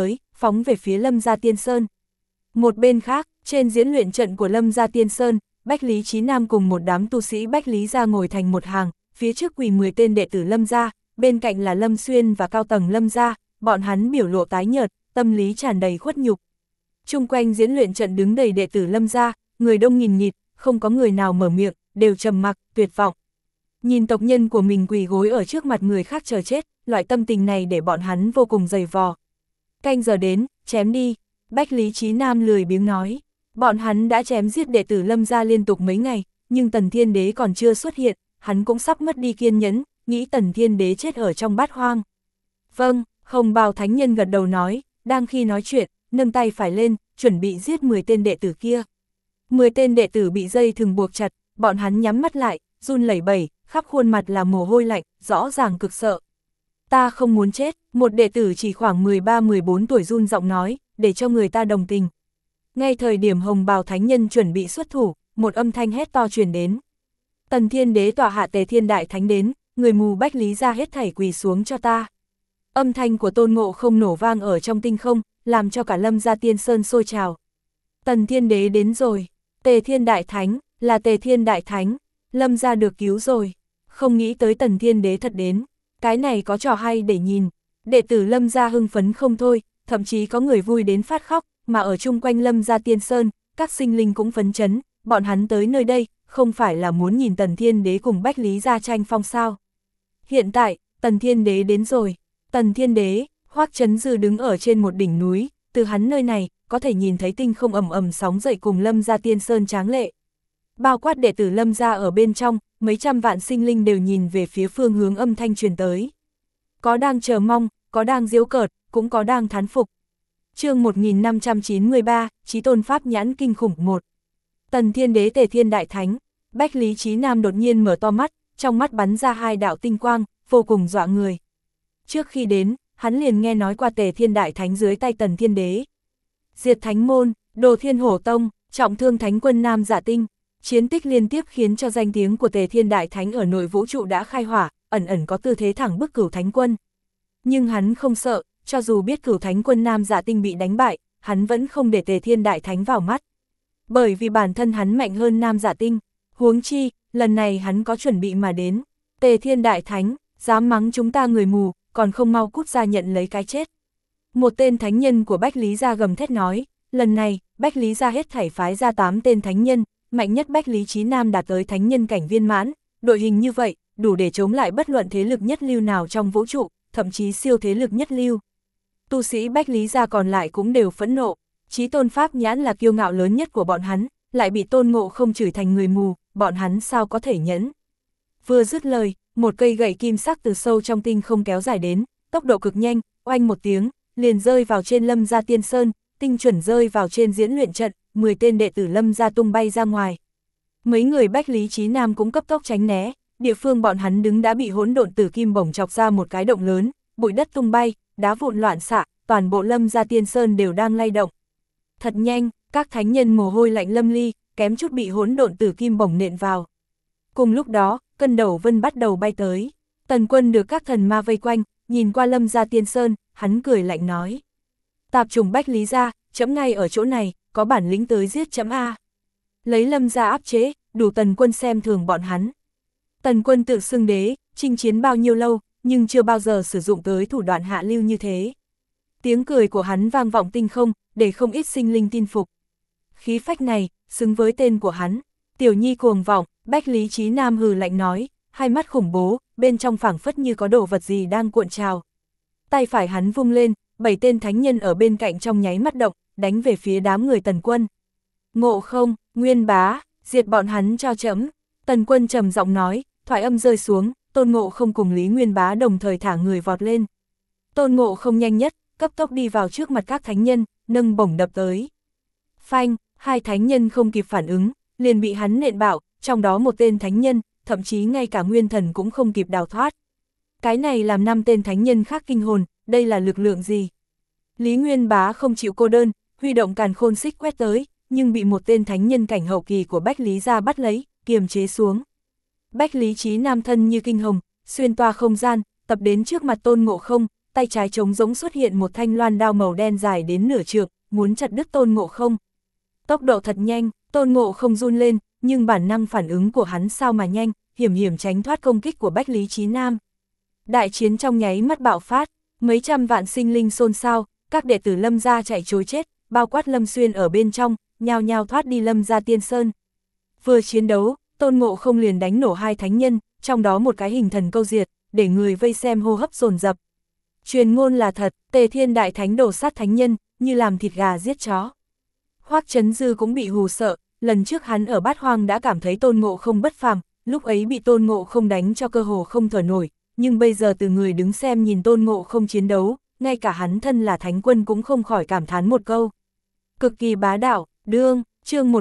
phóng về phía Lâm Gia Tiên Sơn. Một bên khác, trên diễn luyện trận của Lâm Gia Tiên Sơn, Bách Lý Chí Nam cùng một đám tu sĩ Bách Lý gia ngồi thành một hàng, phía trước quỳ 10 tên đệ tử Lâm gia, bên cạnh là Lâm Xuyên và cao tầng Lâm gia, bọn hắn biểu lộ tái nhợt, tâm lý tràn đầy khuất nhục. Chung quanh diễn luyện trận đứng đầy đệ tử Lâm gia, người đông nghìn nghịt, không có người nào mở miệng, đều trầm mặc, tuyệt vọng. Nhìn tộc nhân của mình quỳ gối ở trước mặt người khác chờ chết, loại tâm tình này để bọn hắn vô cùng dày vò. Canh giờ đến, chém đi, Bách Lý Chí Nam lười biếng nói. Bọn hắn đã chém giết đệ tử Lâm gia liên tục mấy ngày, nhưng Tần Thiên Đế còn chưa xuất hiện, hắn cũng sắp mất đi kiên nhẫn, nghĩ Tần Thiên Đế chết ở trong bát hoang. Vâng, Hồng Bào Thánh Nhân gật đầu nói, đang khi nói chuyện, nâng tay phải lên, chuẩn bị giết 10 tên đệ tử kia. 10 tên đệ tử bị dây thừng buộc chặt, bọn hắn nhắm mắt lại, run lẩy bẩy, khắp khuôn mặt là mồ hôi lạnh, rõ ràng cực sợ. Ta không muốn chết, một đệ tử chỉ khoảng 13-14 tuổi run giọng nói, để cho người ta đồng tình. Ngay thời điểm Hồng Bào Thánh Nhân chuẩn bị xuất thủ, một âm thanh hét to truyền đến. Tần Thiên Đế tọa hạ Tề Thiên Đại Thánh đến, người mù Bách Lý gia hết thảy quỳ xuống cho ta. Âm thanh của Tôn Ngộ Không nổ vang ở trong tinh không, làm cho cả Lâm Gia Tiên Sơn sôi trào. Tần Thiên Đế đến rồi, Tề Thiên Đại Thánh, là Tề Thiên Đại Thánh, Lâm Gia được cứu rồi. Không nghĩ tới Tần Thiên Đế thật đến, cái này có trò hay để nhìn. Đệ tử Lâm Gia hưng phấn không thôi, thậm chí có người vui đến phát khóc, mà ở chung quanh Lâm Gia Tiên Sơn, các sinh linh cũng phấn chấn, bọn hắn tới nơi đây, không phải là muốn nhìn Tần Thiên Đế cùng Bách Lý gia tranh phong sao. Hiện tại, Tần Thiên Đế đến rồi. Tần Thiên Đế, Hoắc Chấn Dư đứng ở trên một đỉnh núi, từ hắn nơi này, có thể nhìn thấy tinh không ầm ầm sóng dậy cùng Lâm Gia Tiên Sơn tráng lệ. Bao quát đệ tử Lâm Gia ở bên trong, mấy trăm vạn sinh linh đều nhìn về phía phương hướng âm thanh truyền tới. Có đang chờ mong, có đang giễu cợt, cũng có đang thán phục. Chương 1593, Chí Tôn Pháp Nhãn Kinh Khủng 1. Tần Thiên Đế Tề Thiên Đại Thánh, Bách Lý Chí Nam đột nhiên mở to mắt, trong mắt bắn ra hai đạo tinh quang, vô cùng dọa người. Trước khi đến, hắn liền nghe nói qua Tề Thiên Đại Thánh dưới tay Tần Thiên Đế. Diệt Thánh Môn, Đồ Thiên Hổ Tông, trọng thương Thánh Quân Nam Dạ Tinh, chiến tích liên tiếp khiến cho danh tiếng của Tề Thiên Đại Thánh ở nội vũ trụ đã khai hỏa, ẩn ẩn có tư thế thẳng bức Cửu Thánh Quân. Nhưng hắn không sợ, cho dù biết Cửu Thánh Quân Nam Dạ Tinh bị đánh bại, hắn vẫn không để Tề Thiên Đại Thánh vào mắt. Bởi vì bản thân hắn mạnh hơn Nam Dạ Tinh, huống chi, lần này hắn có chuẩn bị mà đến. Tề Thiên Đại Thánh, dám mắng chúng ta người mù, còn không mau cút ra nhận lấy cái chết. Một tên thánh nhân của Bách Lý gia gầm thét nói, lần này, Bách Lý gia hết thảy phái ra 8 tên thánh nhân, mạnh nhất Bách Lý Chí Nam đạt tới thánh nhân cảnh viên mãn, đội hình như vậy, đủ để chống lại bất luận thế lực nhất lưu nào trong vũ trụ, thậm chí siêu thế lực nhất lưu. Tu sĩ Bách Lý gia còn lại cũng đều phẫn nộ, Chí Tôn Pháp Nhãn là kiêu ngạo lớn nhất của bọn hắn, lại bị Tôn Ngộ Không chửi thành người mù, bọn hắn sao có thể nhẫn. Vừa dứt lời, một cây gậy kim sắc từ sâu trong tinh không kéo dài đến, tốc độ cực nhanh, oanh một tiếng, liền rơi vào trên Lâm Gia Tiên Sơn, tinh chuẩn rơi vào trên diễn luyện trận, 10 tên đệ tử Lâm Gia tung bay ra ngoài. Mấy người Bách Lý Chí Nam cũng cấp tốc tránh né, địa phương bọn hắn đứng đã bị hỗn độn tử kim bổng chọc ra một cái động lớn, bụi đất tung bay, đá vụn loạn xạ, toàn bộ Lâm Gia Tiên Sơn đều đang lay động. Thật nhanh, các thánh nhân mồ hôi lạnh lâm ly, kém chút bị hỗn độn tử kim bổng nện vào. Cùng lúc đó, Cân Đầu Vân bắt đầu bay tới. Tần Quân được các thần ma vây quanh, nhìn qua Lâm Gia Tiên Sơn, hắn cười lạnh nói. Tạp chủng Bách Lý gia, chấm ngay ở chỗ này, có bản lĩnh tới giết chấm A. Lấy Lâm gia áp chế, đủ Tần Quân xem thường bọn hắn. Tần Quân tự xưng đế, chinh chiến bao nhiêu lâu, nhưng chưa bao giờ sử dụng tới thủ đoạn hạ lưu như thế. Tiếng cười của hắn vang vọng tinh không, để không ít sinh linh tin phục. Khí phách này, xứng với tên của hắn. Tiểu nhi cuồng vọng, Bách Lý Chí Nam hừ lạnh nói, hai mắt khủng bố, bên trong phảng phất như có đồ vật gì đang cuộn trào. Tay phải hắn vung lên, 7 tên thánh nhân ở bên cạnh trong nháy mắt động, đánh về phía đám người Tần Quân. Ngộ Không, Nguyên Bá, diệt bọn hắn cho chấm. Tần Quân trầm giọng nói, thoại âm rơi xuống, Tôn Ngộ Không cùng Lý Nguyên Bá đồng thời thả người vọt lên. Tôn Ngộ Không nhanh nhất, cấp tốc đi vào trước mặt các thánh nhân, nâng bổng đập tới. Phanh, hai thánh nhân không kịp phản ứng, liền bị hắn nện bạo, trong đó một tên thánh nhân, thậm chí ngay cả nguyên thần cũng không kịp đào thoát. Cái này làm 5 tên thánh nhân khác kinh hồn, đây là lực lượng gì? Lý Nguyên Bá không chịu cô đơn, huy động càn khôn xích quét tới, nhưng bị một tên thánh nhân cảnh hậu kỳ của Bách Lý gia bắt lấy, kiềm chế xuống. Bách Lý Chí Nam thân như kinh hồng, xuyên toa không gian, tập đến trước mặt Tôn Ngộ Không, tay trái trống rỗng xuất hiện một thanh loan đao màu đen dài đến nửa trượng, muốn chặt đứt Tôn Ngộ Không. Tốc độ thật nhanh, Tôn Ngộ Không run lên, nhưng bản năng phản ứng của hắn sao mà nhanh, hiểm hiểm tránh thoát công kích của Bách Lý Chí Nam. Đại chiến trong nháy mắt bạo phát, mấy trăm vạn sinh linh xôn xao, các đệ tử Lâm gia chạy trối chết, bao quát Lâm Xuyên ở bên trong, nhao nhao thoát đi Lâm gia Tiên Sơn. Vừa chiến đấu, Tôn Ngộ Không liền đánh nổ hai thánh nhân, trong đó một cái hình thần câu diệt, để người vây xem hô hấp dồn dập. Truyền ngôn là thật, Tề Thiên Đại Thánh đổ sát thánh nhân, như làm thịt gà giết chó. Hoắc Chấn Dư cũng bị hù sợ, lần trước hắn ở Bát Hoang đã cảm thấy Tôn Ngộ Không bất phàm, lúc ấy bị Tôn Ngộ Không đánh cho cơ hồ không thở nổi, nhưng bây giờ từ người đứng xem nhìn Tôn Ngộ Không chiến đấu, ngay cả hắn thân là thánh quân cũng không khỏi cảm thán một câu. Cực kỳ bá đạo, đương, chương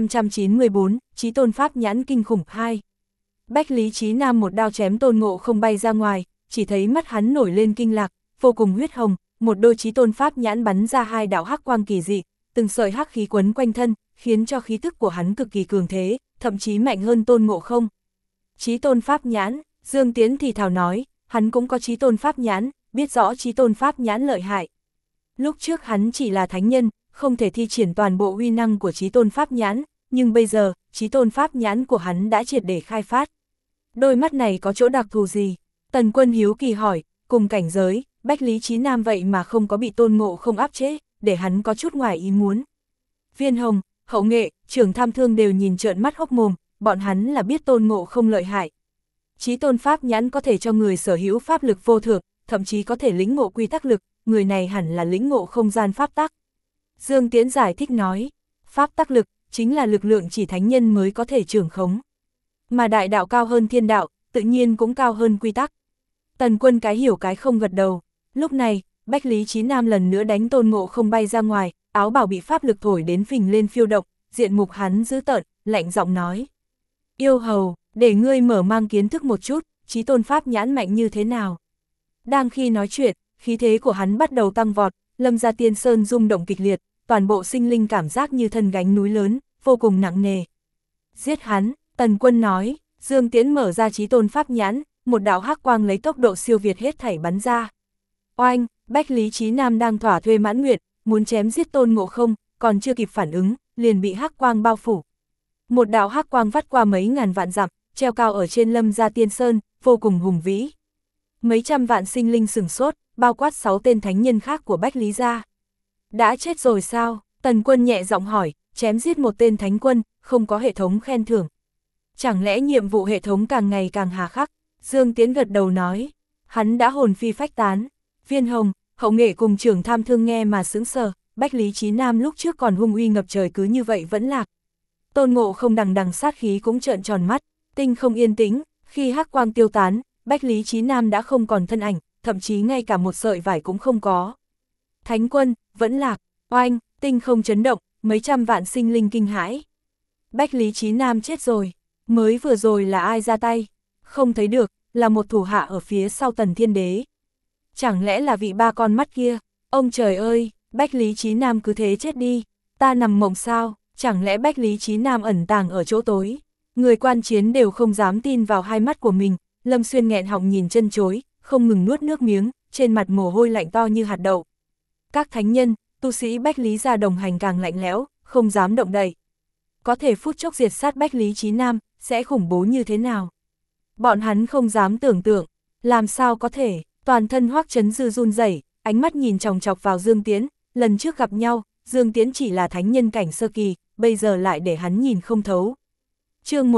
1594, Chí Tôn Pháp Nhãn kinh khủng 2. Bách Lý Chí Nam một đao chém Tôn Ngộ Không bay ra ngoài, chỉ thấy mắt hắn nổi lên kinh lạc, vô cùng huyết hồng, một đôi Chí Tôn Pháp Nhãn bắn ra hai đạo hắc quang kỳ dị, từng sợi hắc khí quấn quanh thân, khiến cho khí tức của hắn cực kỳ cường thế, thậm chí mạnh hơn Tôn Ngộ Không. Chí Tôn Pháp Nhãn, Dương Tiến thì thào nói, hắn cũng có Chí Tôn Pháp Nhãn, biết rõ Chí Tôn Pháp Nhãn lợi hại. Lúc trước hắn chỉ là thánh nhân, không thể thi triển toàn bộ uy năng của Chí Tôn Pháp Nhãn, nhưng bây giờ, Chí Tôn Pháp Nhãn của hắn đã triệt để khai phát. Đôi mắt này có chỗ đặc thù gì? Tần Quân hiếu kỳ hỏi, cùng cảnh giới, Bách Lý Chí Nam vậy mà không có bị Tôn Ngộ Không áp chế, để hắn có chút ngoài ý muốn. Viên Hồng, Hậu Nghệ, Trưởng Tham Thương đều nhìn trợn mắt hốc mồm, bọn hắn là biết Tôn Ngộ Không lợi hại. Chí Tôn Pháp Nhãn có thể cho người sở hữu pháp lực vô thượng, thậm chí có thể lĩnh ngộ quy tắc lực, người này hẳn là lĩnh ngộ không gian pháp tắc. Dương Tiễn giải thích nói, pháp tắc lực chính là lực lượng chỉ thánh nhân mới có thể trưởng khống. Mà đại đạo cao hơn thiên đạo, tự nhiên cũng cao hơn quy tắc. Tần Quân cái hiểu cái không gật đầu. Lúc này, Bách Lý Chí Nam lần nữa đánh Tôn Ngộ Không bay ra ngoài, áo bảo bị pháp lực thổi đến phình lên phiêu động, diện mục hắn dữ tợn, lạnh giọng nói. Yêu hầu, để ngươi mở mang kiến thức một chút, Chí Tôn Pháp Nhãn mạnh như thế nào. Đang khi nói chuyện, khí thế của hắn bắt đầu tăng vọt, Lâm gia Tiên Sơn rung động kịch liệt, toàn bộ sinh linh cảm giác như thân gánh núi lớn, vô cùng nặng nề. Giết hắn, Tần Quân nói. Dương Tiễn mở ra Chí Tôn Pháp Nhãn, một đạo hắc quang lấy tốc độ siêu việt hết thảy bắn ra. Oanh, Bách Lý Chí Nam đang thỏa thuê mãn nguyện, muốn chém giết Tôn Ngộ Không, còn chưa kịp phản ứng, liền bị hắc quang bao phủ. Một đạo hắc quang vắt qua mấy ngàn vạn dặm, treo cao ở trên Lâm gia Tiên Sơn, vô cùng hùng vĩ. Mấy trăm vạn sinh linh sửng sốt, bao quát 6 tên thánh nhân khác của Bách Lý gia. Đã chết rồi sao? Tần Quân nhẹ giọng hỏi, chém giết một tên thánh quân, không có hệ thống khen thưởng. Chẳng lẽ nhiệm vụ hệ thống càng ngày càng hà khắc? Dương Tiến gật đầu nói, hắn đã hồn phi phách tán. Viên Hồng, Hậu Nghệ cùng Trưởng Tham Thương nghe mà sững sờ, Bách Lý Chí Nam lúc trước còn hung uy ngập trời cứ như vậy vẫn lạc. Tôn Ngộ Không đằng đằng sát khí cũng trợn tròn mắt, tinh không yên tĩnh, khi hắc quang tiêu tán, Bách Lý Chí Nam đã không còn thân ảnh, thậm chí ngay cả một sợi vải cũng không có. Thánh quân, vẫn lạc, oanh, tinh không chấn động, mấy trăm vạn sinh linh kinh hãi. Bách Lý Chí Nam chết rồi, mới vừa rồi là ai ra tay? Không thấy được, là một thủ hạ ở phía sau Tần Thiên Đế. Chẳng lẽ là vị ba con mắt kia? Ông trời ơi, Bách Lý Chí Nam cứ thế chết đi, ta nằm mộng sao? Chẳng lẽ Bách Lý Chí Nam ẩn tàng ở chỗ tối? Người quan chiến đều không dám tin vào hai mắt của mình, Lâm Xuyên nghẹn họng nhìn chân chối, không ngừng nuốt nước miếng, trên mặt mồ hôi lạnh to như hạt đậu. Các thánh nhân, tu sĩ Bách Lý gia đồng hành càng lạnh lẽo, không dám động đậy. Có thể phút chốc diệt sát Bách Lý Chí Nam, sẽ khủng bố như thế nào? Bọn hắn không dám tưởng tượng, làm sao có thể, toàn thân Hoắc Chấn Dư run rẩy, ánh mắt nhìn chòng chọc vào Dương Tiến, lần trước gặp nhau, Dương Tiến chỉ là thánh nhân cảnh sơ kỳ, bây giờ lại để hắn nhìn không thấu. Chương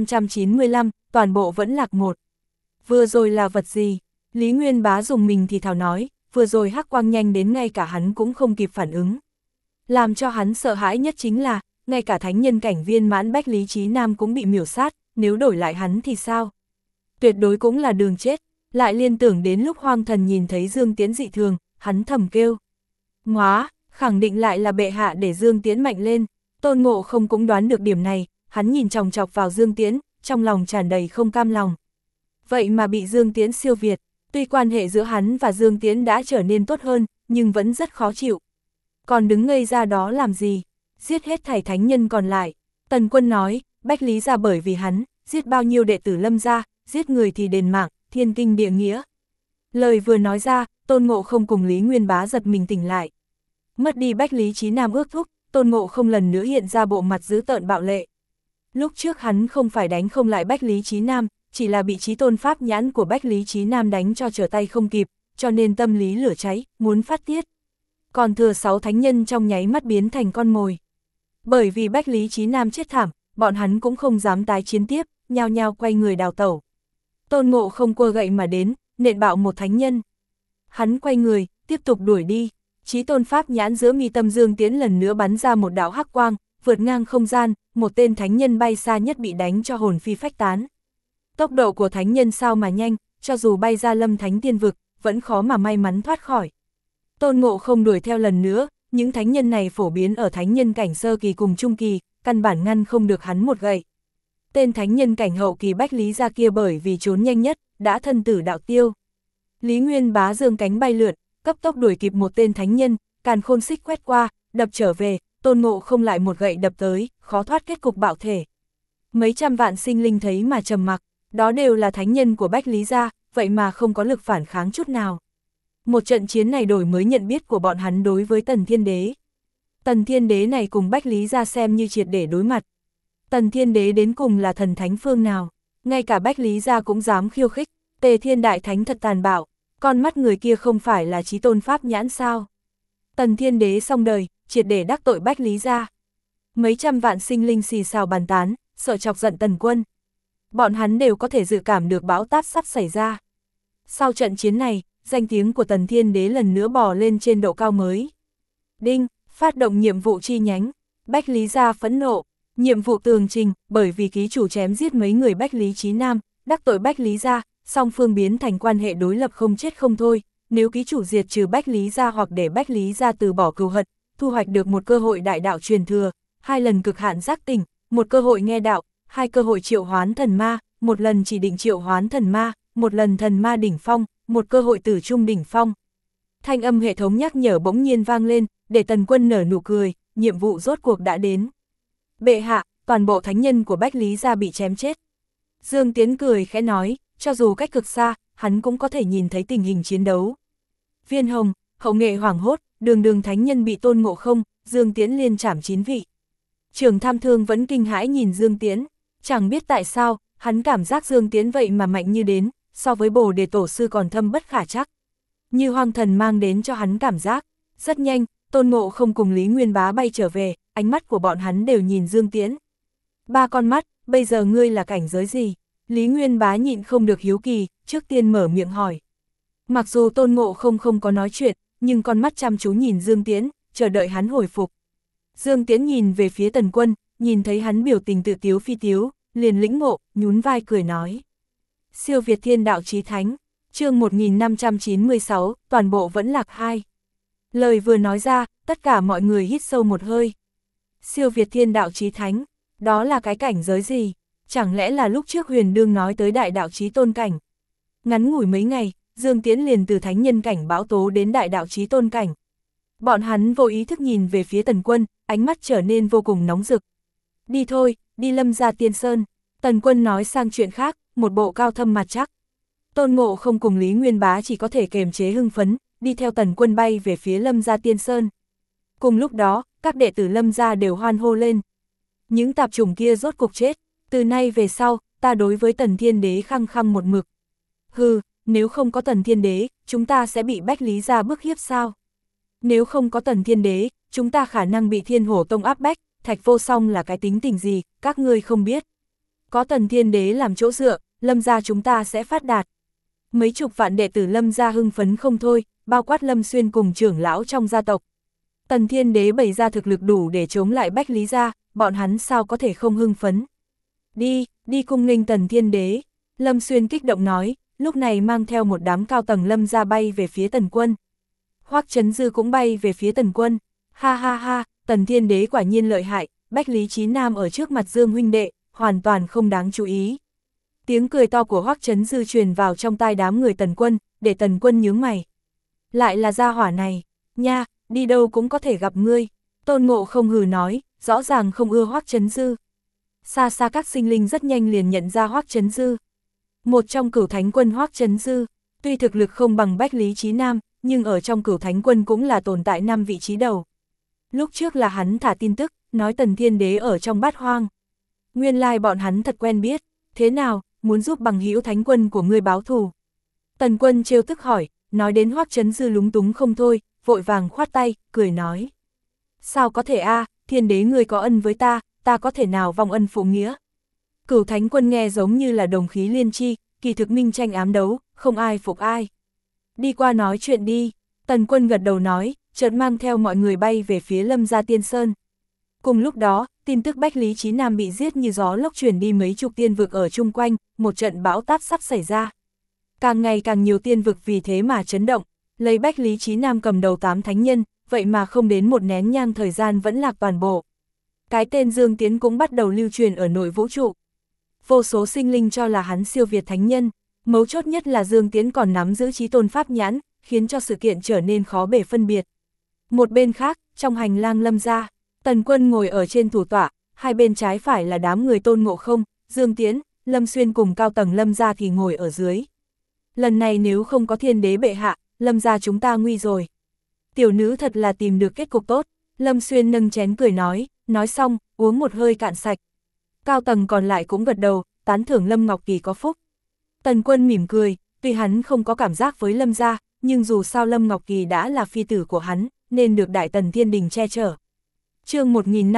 1595, toàn bộ vẫn lạc một. Vừa rồi là vật gì? Lý Nguyên Bá dùng mình thì thào nói, vừa rồi hắc quang nhanh đến ngay cả hắn cũng không kịp phản ứng. Làm cho hắn sợ hãi nhất chính là, ngay cả thánh nhân cảnh viên mãn Bách Lý Chí Nam cũng bị miểu sát, nếu đổi lại hắn thì sao? Tuyệt đối cũng là đường chết, lại liên tưởng đến lúc Hoang Thần nhìn thấy Dương Tiến dị thường, hắn thầm kêu. Ngoá, khẳng định lại là bệ hạ để Dương Tiến mạnh lên, Tôn Ngộ Không cũng đoán được điểm này, hắn nhìn chòng chọc vào Dương Tiến, trong lòng tràn đầy không cam lòng. Vậy mà bị Dương Tiến siêu việt, tuy quan hệ giữa hắn và Dương Tiến đã trở nên tốt hơn, nhưng vẫn rất khó chịu. Còn đứng ngây ra đó làm gì? Giết hết thảy thánh nhân còn lại. Tần Quân nói, Bách Lý gia bởi vì hắn, giết bao nhiêu đệ tử Lâm gia, giết người thì đền mạng, thiên kinh địa nghĩa. Lời vừa nói ra, Tôn Ngộ Không cùng Lý Nguyên Bá giật mình tỉnh lại. Mất đi Bách Lý Chí Nam ước thúc, Tôn Ngộ Không lần nữa hiện ra bộ mặt dữ tợn bạo lệ. Lúc trước hắn không phải đánh không lại Bách Lý Chí Nam, chỉ là bị Chí Tôn Pháp nhãn của Bách Lý Chí Nam đánh cho trở tay không kịp, cho nên tâm lý lửa cháy, muốn phát tiết. Còn thừa 6 thánh nhân trong nháy mắt biến thành con mồi. Bởi vì Bách Lý Chí Nam chết thảm, bọn hắn cũng không dám tái chiến tiếp, nhao nhao quay người đào tẩu. Tôn Ngộ Không quơ gậy mà đến, nện bạo một thánh nhân. Hắn quay người, tiếp tục đuổi đi. Chí Tôn Pháp nhãn giữa mi tâm Dương Tiễn lần nữa bắn ra một đạo hắc quang, vượt ngang không gian, một tên thánh nhân bay xa nhất bị đánh cho hồn phi phách tán. Tốc độ của thánh nhân sao mà nhanh, cho dù bay ra Lâm Thánh Tiên Vực, vẫn khó mà may mắn thoát khỏi. Tôn Ngộ Không đuổi theo lần nữa, những thánh nhân này phổ biến ở thánh nhân cảnh sơ kỳ cùng trung kỳ, căn bản ngăn không được hắn một gậy. Tên thánh nhân cảnh hậu kỳ Bách Lý gia kia bởi vì trốn nhanh nhất, đã thân tử đạo tiêu. Lý Nguyên Bá giương cánh bay lượn, cấp tốc đuổi kịp một tên thánh nhân, càn khôn xích quét qua, đập trở về, Tôn Ngộ Không lại một gậy đập tới, khó thoát kết cục bạo thể. Mấy trăm vạn sinh linh thấy mà trầm mặc, đó đều là thánh nhân của Bách Lý gia, vậy mà không có lực phản kháng chút nào. Một trận chiến này đổi mới nhận biết của bọn hắn đối với Tần Thiên Đế. Tần Thiên Đế này cùng Bách Lý gia xem như triệt để đối mặt. Tần Thiên Đế đến cùng là thần thánh phương nào, ngay cả Bách Lý gia cũng dám khiêu khích, Tề Thiên Đại Thánh thật tàn bạo, con mắt người kia không phải là Chí Tôn Pháp nhãn sao. Tần Thiên Đế xong đời, triệt để đắc tội Bách Lý gia. Mấy trăm vạn sinh linh xì xào bàn tán, sợ chọc giận Tần Quân. Bọn hắn đều có thể dự cảm được bão táp sắp xảy ra. Sau trận chiến này, danh tiếng của Tần Thiên Đế lần nữa bò lên trên độ cao mới. Đinh, phát động nhiệm vụ chi nhánh. Bách Lý gia phẫn nộ. Nhiệm vụ tường trình, bởi vì ký chủ chém giết mấy người Bách Lý Chí Nam, đắc tội Bách Lý gia, song phương biến thành quan hệ đối lập không chết không thôi. Nếu ký chủ diệt trừ Bách Lý gia hoặc để Bách Lý gia từ bỏ cừu hận, thu hoạch được một cơ hội đại đạo truyền thừa, 2 lần cực hạn giác tỉnh, một cơ hội nghe đạo, 2 cơ hội triệu hoán thần ma, một lần chỉ định triệu hoán thần ma, một lần thần ma đỉnh phong, một cơ hội tử trung đỉnh phong. Thanh âm hệ thống nhắc nhở bỗng nhiên vang lên, để Tần Quân nở nụ cười, nhiệm vụ rốt cuộc đã đến. Bệ hạ, toàn bộ thánh nhân của Bách Lý gia bị chém chết. Dương Tiến cười khẽ nói, cho dù cách cực xa, hắn cũng có thể nhìn thấy tình hình chiến đấu. Viên Hồng, hậu nghệ hoảng hốt, đường thánh nhân bị Tôn Ngộ Không, Dương Tiến liên trảm 9 vị. Trưởng Tham Thương vẫn kinh hãi nhìn Dương Tiến, chẳng biết tại sao, hắn cảm giác Dương Tiến vậy mà mạnh như đến, so với Bồ Đề Tổ sư còn thâm bất khả trắc. Như Hoang Thần mang đến cho hắn cảm giác, rất nhanh, Tôn Ngộ Không cùng Lý Nguyên Bá bay trở về, ánh mắt của bọn hắn đều nhìn Dương Tiến. 3 con mắt, bây giờ ngươi là cảnh giới gì? Lý Nguyên Bá nhịn không được hiếu kỳ, trước tiên mở miệng hỏi. Mặc dù Tôn Ngộ Không không có nói chuyện, nhưng con mắt chăm chú nhìn Dương Tiến, chờ đợi hắn hồi phục. Dương Tiến nhìn về phía Tần Quân, nhìn thấy hắn biểu tình tự tiếu phi tiếu, liền lĩnh ngộ, nhún vai cười nói. Siêu Việt Thiên Đạo Chí Thánh, chương 1596, toàn bộ vẫn lạc 2. Lời vừa nói ra, tất cả mọi người hít sâu một hơi. Siêu Việt Thiên Đạo Chí Thánh, đó là cái cảnh giới gì? Chẳng lẽ là lúc trước Huyền Đương nói tới đại đạo chí tôn cảnh? Ngắn ngủi mấy ngày, Dương Tiến liền từ thánh nhân cảnh bão tố đến đại đạo chí tôn cảnh. Bọn hắn vô ý thức nhìn về phía Tần Quân, ánh mắt trở nên vô cùng nóng rực. Đi thôi, đi Lâm gia Tiên Sơn. Tần Quân nói sang chuyện khác, một bộ cao thâm mặt chắc. Tôn Ngộ Không cùng Lý Nguyên Bá chỉ có thể kềm chế hưng phấn, đi theo Tần Quân bay về phía Lâm gia Tiên Sơn. Cùng lúc đó, các đệ tử Lâm gia đều hoan hô lên. Những tạp chủng kia rốt cục chết, từ nay về sau, ta đối với Tần Thiên Đế khăng khăng một mực. Hừ, nếu không có Tần Thiên Đế, chúng ta sẽ bị Bách Lý gia bức hiếp sao? Nếu không có Tần Thiên Đế, chúng ta khả năng bị Thiên Hổ Tông áp bách, Thạch Vô Song là cái tính tình gì, các ngươi không biết. Có Tần Thiên Đế làm chỗ dựa, Lâm gia chúng ta sẽ phát đạt. Mấy chục vạn đệ tử Lâm gia hưng phấn không thôi, bao quát Lâm Xuyên cùng trưởng lão trong gia tộc. Tần Thiên Đế bày ra thực lực đủ để chống lại Bách Lý gia, bọn hắn sao có thể không hưng phấn. Đi cung nghênh Tần Thiên Đế. Lâm Xuyên kích động nói, lúc này mang theo một đám cao tầng Lâm gia bay về phía Tần Quân. Hoắc Chấn Dư cũng bay về phía Tần Quân. Ha ha ha, Tần Thiên Đế quả nhiên lợi hại, Bách Lý Chí Nam ở trước mặt Dương huynh đệ, hoàn toàn không đáng chú ý. Tiếng cười to của Hoắc Chấn Dư truyền vào trong tai đám người Tần Quân, để Tần Quân nhướng mày. Lại là gia hỏa này, nha, đi đâu cũng có thể gặp ngươi. Tôn Ngộ Không hừ nói, rõ ràng không ưa Hoắc Chấn Dư. Xa xa các sinh linh rất nhanh liền nhận ra Hoắc Chấn Dư. Một trong Cửu Thánh Quân Hoắc Chấn Dư, Tuy thực lực không bằng Bách Lý Chí Nam, nhưng ở trong Cửu Thánh Quân cũng là tồn tại 5 vị trí đầu. Lúc trước là hắn thả tin tức, nói Tần Thiên Đế ở trong Bát Hoang. Nguyên lai bọn hắn thật quen biết, thế nào, muốn giúp bằng hữu Thánh Quân của ngươi báo thù? Tần Quân trêu tức hỏi, nói đến Hoắc Chấn Dư lúng túng không thôi, vội vàng khoát tay, cười nói. Sao có thể a, Thiên Đế ngươi có ân với ta có thể nào vong ân phụ nghĩa? Cửu Thánh Quân nghe giống như là đồng khí liên chi, kỳ thực minh tranh ám đấu, không ai phục ai. Đi qua nói chuyện đi, Tần Quân gật đầu nói, chợt mang theo mọi người bay về phía Lâm Gia Tiên Sơn. Cùng lúc đó, tin tức Bách Lý Chí Nam bị giết như gió lốc truyền đi mấy chục tiên vực ở chung quanh, một trận bão táp sắp xảy ra. Càng ngày càng nhiều tiên vực vì thế mà chấn động, lấy Bách Lý Chí Nam cầm đầu 8 thánh nhân, vậy mà không đến một nén nhang thời gian vẫn lạc toàn bộ. Cái tên Dương Tiến cũng bắt đầu lưu truyền ở nội vũ trụ. Vô số sinh linh cho là hắn siêu việt thánh nhân, mấu chốt nhất là Dương Tiến còn nắm giữ chí tôn pháp nhãn, khiến cho sự kiện trở nên khó bề phân biệt. Một bên khác, trong hành lang Lâm gia, Tần Quân ngồi ở trên thủ tọa, hai bên trái phải là đám người Tôn Ngộ Không, Dương Tiến, Lâm Xuyên cùng cao tầng Lâm gia thì ngồi ở dưới. Lần này nếu không có Thiên Đế bệ hạ, Lâm gia chúng ta nguy rồi. Tiểu nữ thật là tìm được kết cục tốt, Lâm Xuyên nâng chén cười nói xong, uống một hơi cạn sạch. Cao tầng còn lại cũng gật đầu, tán thưởng Lâm Ngọc Kỳ có phúc. Tần Quân mỉm cười, tuy hắn không có cảm giác với Lâm gia, nhưng dù sao Lâm Ngọc Kỳ đã là phi tử của hắn, nên được Đại Tần Thiên Đình che chở. Chương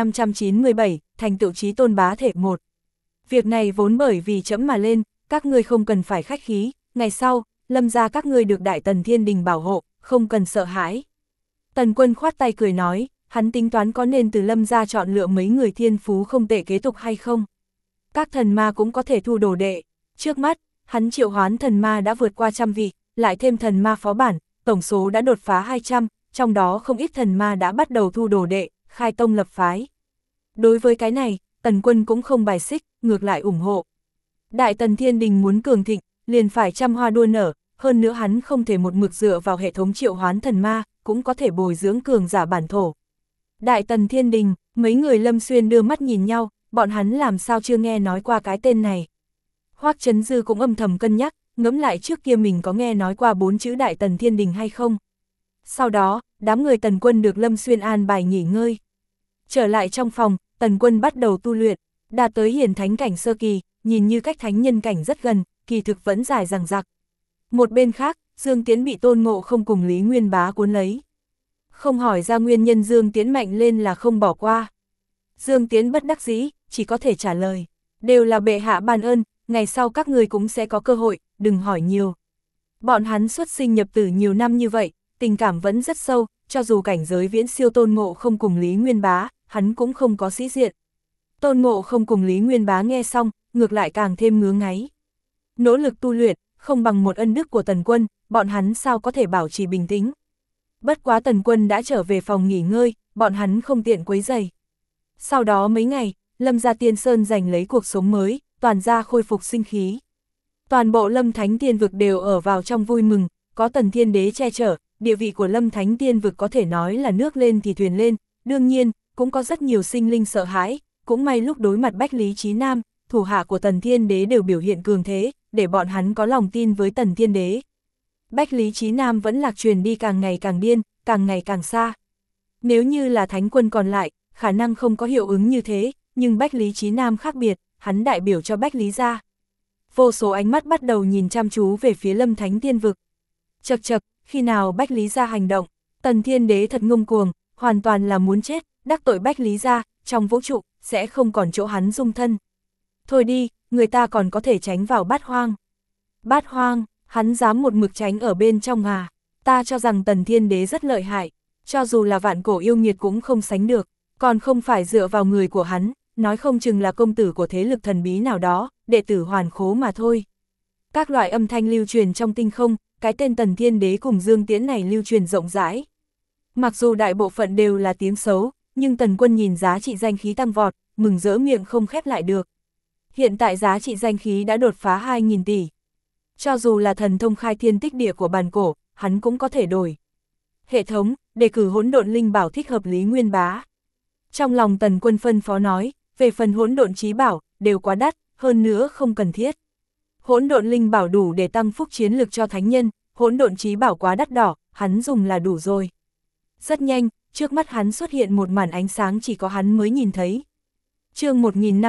1597, thành tựu chí tôn bá thể 1. Việc này vốn bởi vì trẫm mà lên, các ngươi không cần phải khách khí, ngày sau, Lâm gia các ngươi được Đại Tần Thiên Đình bảo hộ, không cần sợ hãi. Tần Quân khoát tay cười nói, hắn tính toán có nên từ Lâm gia chọn lựa mấy người thiên phú không tệ kế tục hay không. Các thần ma cũng có thể thu đồ đệ, trước mắt, hắn triệu hoán thần ma đã vượt qua 100 vị, lại thêm thần ma phó bản, tổng số đã đột phá 200, trong đó không ít thần ma đã bắt đầu thu đồ đệ, khai tông lập phái. Đối với cái này, Tần Quân cũng không bài xích, ngược lại ủng hộ. Đại Tần Thiên Đình muốn cường thịnh, liền phải trăm hoa đua nở, hơn nữa hắn không thể một mực dựa vào hệ thống triệu hoán thần ma, cũng có thể bồi dưỡng cường giả bản thổ. Đại Tần Thiên Đình, mấy người Lâm Xuyên đưa mắt nhìn nhau, bọn hắn làm sao chưa nghe nói qua cái tên này. Hoắc Chấn Dư cũng âm thầm cân nhắc, ngẫm lại trước kia mình có nghe nói qua 4 chữ Đại Tần Thiên Đình hay không. Sau đó, đám người Tần Quân được Lâm Xuyên an bài nghỉ ngơi. Trở lại trong phòng, Tần Quân bắt đầu tu luyện, đạt tới hiển thánh cảnh sơ kỳ, nhìn như cách thánh nhân cảnh rất gần, kỳ thực vẫn dài dằng dặc. Một bên khác, Dương Tiến bị Tôn Ngộ Không cùng Lý Nguyên Bá cuốn lấy. Không hỏi ra nguyên nhân Dương Tiến mạnh lên là không bỏ qua. Dương Tiến bất đắc dĩ, chỉ có thể trả lời, đều là bệ hạ ban ơn, ngày sau các người cũng sẽ có cơ hội, đừng hỏi nhiều. Bọn hắn xuất sinh nhập tử nhiều năm như vậy, tình cảm vẫn rất sâu, cho dù cảnh giới viễn siêu Tôn Ngộ Không cùng Lý Nguyên Bá, hắn cũng không có sĩ diện. Tôn Ngộ Không cùng Lý Nguyên Bá nghe xong, ngược lại càng thêm ngứa ngáy. Nỗ lực tu luyện, không bằng một ân đức của Tần Quân, bọn hắn sao có thể bảo trì bình tĩnh. Bất quá Tần Quân đã trở về phòng nghỉ ngơi, bọn hắn không tiện quấy rầy. Sau đó mấy ngày, Lâm gia Tiên Sơn giành lấy cuộc sống mới, toàn gia khôi phục sinh khí. Toàn bộ Lâm Thánh Tiên vực đều ở vào trong vui mừng, có Tần Thiên Đế che chở, địa vị của Lâm Thánh Tiên vực có thể nói là nước lên thì thuyền lên, đương nhiên, cũng có rất nhiều sinh linh sợ hãi, cũng may lúc đối mặt Bách Lý Chí Nam, thủ hạ của Tần Thiên Đế đều biểu hiện cường thế, để bọn hắn có lòng tin với Tần Thiên Đế. Bách Lý Chí Nam vẫn lạc truyền đi càng ngày càng điên, càng ngày càng xa. Nếu như là thánh quân còn lại, khả năng không có hiệu ứng như thế, nhưng Bách Lý Chí Nam khác biệt, hắn đại biểu cho Bách Lý gia. Vô số ánh mắt bắt đầu nhìn chăm chú về phía Lâm Thánh Tiên vực. Chậc chậc, khi nào Bách Lý gia hành động, Tần Thiên Đế thật ngông cuồng, hoàn toàn là muốn chết, đắc tội Bách Lý gia, trong vũ trụ, sẽ không còn chỗ hắn dung thân. Thôi đi, người ta còn có thể tránh vào Bát Hoang. Bát Hoang, hắn dám một mực tránh ở bên trong à, ta cho rằng Tần Thiên Đế rất lợi hại, cho dù là vạn cổ yêu nghiệt cũng không sánh được, còn không phải dựa vào người của hắn, nói không chừng là công tử của thế lực thần bí nào đó, đệ tử Hoàn Khố mà thôi. Các loại âm thanh lưu truyền trong tinh không, cái tên Tần Thiên Đế cùng Dương Tiễn này lưu truyền rộng rãi. Mặc dù đại bộ phận đều là tiếng xấu, nhưng Tần Quân nhìn giá trị danh khí tăng vọt, mừng rỡ miệng không khép lại được. Hiện tại giá trị danh khí đã đột phá 2.000 tỷ. Cho dù là thần thông khai thiên tích địa của bàn cổ, hắn cũng có thể đổi. Hệ thống, đề cử hỗn độn linh bảo thích hợp Lý Nguyên Bá. Trong lòng Tần Quân phân phó nói, về phần hỗn độn trí bảo, đều quá đắt, hơn nữa không cần thiết. Hỗn độn linh bảo đủ để tăng phúc chiến lực cho thánh nhân, hỗn độn chí bảo quá đắt đỏ, hắn dùng là đủ rồi. Rất nhanh, trước mắt hắn xuất hiện một màn ánh sáng chỉ có hắn mới nhìn thấy. Chương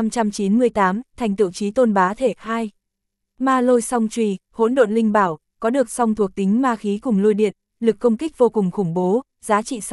1598, thành tựu chí tôn bá thể 2. Ma lôi song chùy, hỗn độn linh bảo, có được song thuộc tính ma khí cùng lôi điện, lực công kích vô cùng khủng bố, giá trị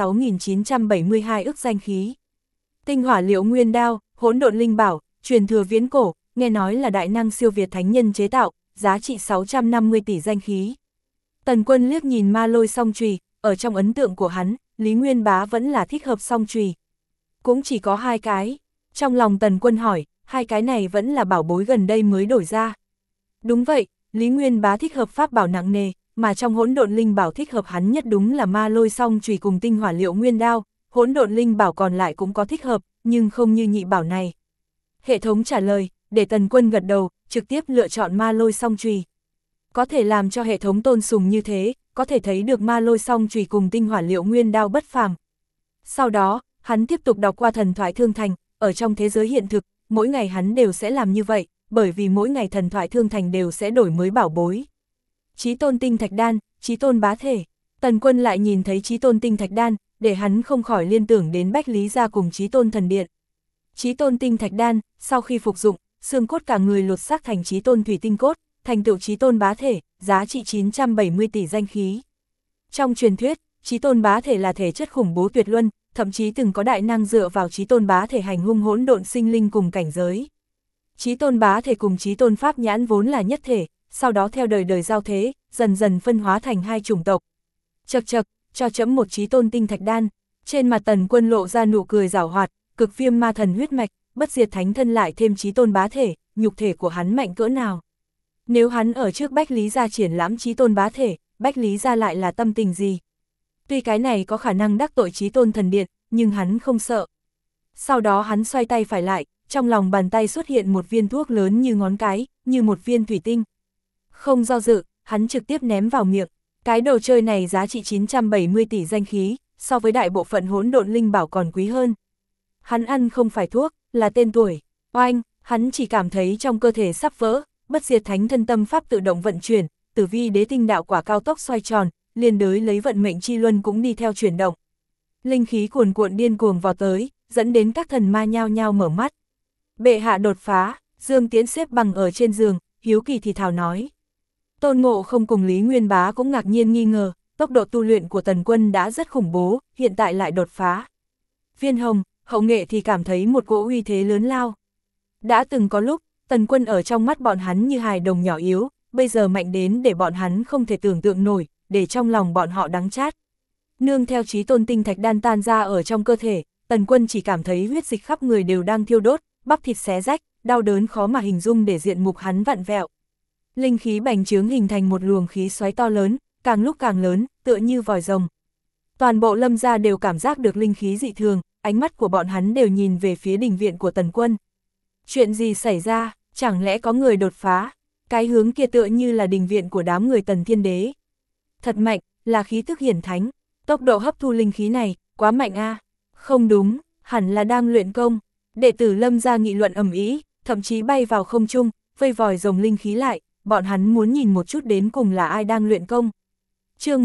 6.972 ức danh khí. Tinh hỏa liễu nguyên đao, hỗn độn linh bảo, truyền thừa viễn cổ, nghe nói là đại năng siêu việt thánh nhân chế tạo, giá trị 650 tỷ danh khí. Tần Quân liếc nhìn ma lôi song chùy, ở trong ấn tượng của hắn, Lý Nguyên Bá vẫn là thích hợp song chùy. Cũng chỉ có 2 cái. Trong lòng Tần Quân hỏi, 2 cái này vẫn là bảo bối gần đây mới đổi ra. Đúng vậy, Lý Nguyên Bá thích hợp pháp bảo nặng nề, mà trong hỗn độn linh bảo thích hợp hắn nhất đúng là ma lôi song chùy cùng tinh hỏa liễu nguyên đao, hỗn độn linh bảo còn lại cũng có thích hợp, nhưng không như nhị bảo này. Hệ thống trả lời, để Tần Quân gật đầu, trực tiếp lựa chọn ma lôi song chùy. Có thể làm cho hệ thống tôn sùng như thế, có thể thấy được ma lôi song chùy cùng tinh hỏa liễu nguyên đao bất phàm. Sau đó, hắn tiếp tục đọc qua thần thoại thương thành, ở trong thế giới hiện thực, mỗi ngày hắn đều sẽ làm như vậy, bởi vì mỗi ngày thần thoại thương thành đều sẽ đổi mới bảo bối. Chí tôn tinh thạch đan, chí tôn bá thể. Tần Quân lại nhìn thấy chí tôn tinh thạch đan, để hắn không khỏi liên tưởng đến Bách Lý gia cùng chí tôn thần điện. Chí tôn tinh thạch đan, sau khi phục dụng, xương cốt cả người lột xác thành chí tôn thủy tinh cốt, thành tựu chí tôn bá thể, giá trị 970 tỷ danh khí. Trong truyền thuyết, chí tôn bá thể là thể chất khủng bố tuyệt luân, thậm chí từng có đại năng dựa vào chí tôn bá thể hành hung hỗn độn sinh linh cùng cảnh giới. Chí tôn bá thể cùng chí tôn pháp nhãn vốn là nhất thể, sau đó theo đời đời giao thế, dần dần phân hóa thành 2 chủng tộc. Chậc chậc, cho chấm một chí tôn tinh thạch đan. Trên mặt Tần Quân lộ ra nụ cười giảo hoạt, cực viêm ma thần huyết mạch, bất diệt thánh thân lại thêm chí tôn bá thể, nhục thể của hắn mạnh cỡ nào. Nếu hắn ở trước Bách Lý gia triển lãm chí tôn bá thể, Bách Lý gia lại là tâm tình gì? Tuy cái này có khả năng đắc tội chí tôn thần điện, nhưng hắn không sợ. Sau đó hắn xoay tay phải lại, trong lòng bàn tay xuất hiện một viên thuốc lớn như ngón cái, như một viên thủy tinh. Không do dự, hắn trực tiếp ném vào miệng. Cái đồ chơi này giá trị 970 tỷ danh khí, so với đại bộ phận hỗn độn linh bảo còn quý hơn. Hắn ăn không phải thuốc, là tên tuổi. Oanh, hắn chỉ cảm thấy trong cơ thể sắp vỡ, bất diệt thánh thân tâm pháp tự động vận chuyển, tử vi đế tinh đạo quả cao tốc xoay tròn, liên đới lấy vận mệnh chi luân cũng đi theo chuyển động. Linh khí cuồn cuộn điên cuồng vào tới, dẫn đến các thần ma nhao nhao mở mắt. Bệ hạ đột phá, Dương Tiễn xếp bằng ở trên giường, hiếu kỳ thì thào nói. Tôn Ngộ Không cùng Lý Nguyên Bá cũng ngạc nhiên nghi ngờ, tốc độ tu luyện của Tần Quân đã rất khủng bố, hiện tại lại đột phá. Viên Hồng, Hậu Nghệ thì cảm thấy một cỗ uy thế lớn lao. Đã từng có lúc, Tần Quân ở trong mắt bọn hắn như hài đồng nhỏ yếu, bây giờ mạnh đến để bọn hắn không thể tưởng tượng nổi, để trong lòng bọn họ đắng chát. Nương theo chí tôn tinh thạch đan tan ra ở trong cơ thể, Tần Quân chỉ cảm thấy huyết dịch khắp người đều đang thiêu đốt, bắp thịt xé rách, đau đớn khó mà hình dung để diện mục hắn vặn vẹo. Linh khí bành trướng hình thành một luồng khí xoáy to lớn, càng lúc càng lớn, tựa như vòi rồng. Toàn bộ Lâm gia đều cảm giác được linh khí dị thường, ánh mắt của bọn hắn đều nhìn về phía đình viện của Tần Quân. Chuyện gì xảy ra, chẳng lẽ có người đột phá? Cái hướng kia tựa như là đình viện của đám người Tần Thiên Đế. Thật mạnh, là khí tức hiển thánh, tốc độ hấp thu linh khí này, quá mạnh a. Không đúng, hẳn là đang luyện công. Đệ tử Lâm gia nghị luận ầm ĩ, thậm chí bay vào không trung, vây vòi rồng linh khí lại, bọn hắn muốn nhìn một chút đến cùng là ai đang luyện công. Chương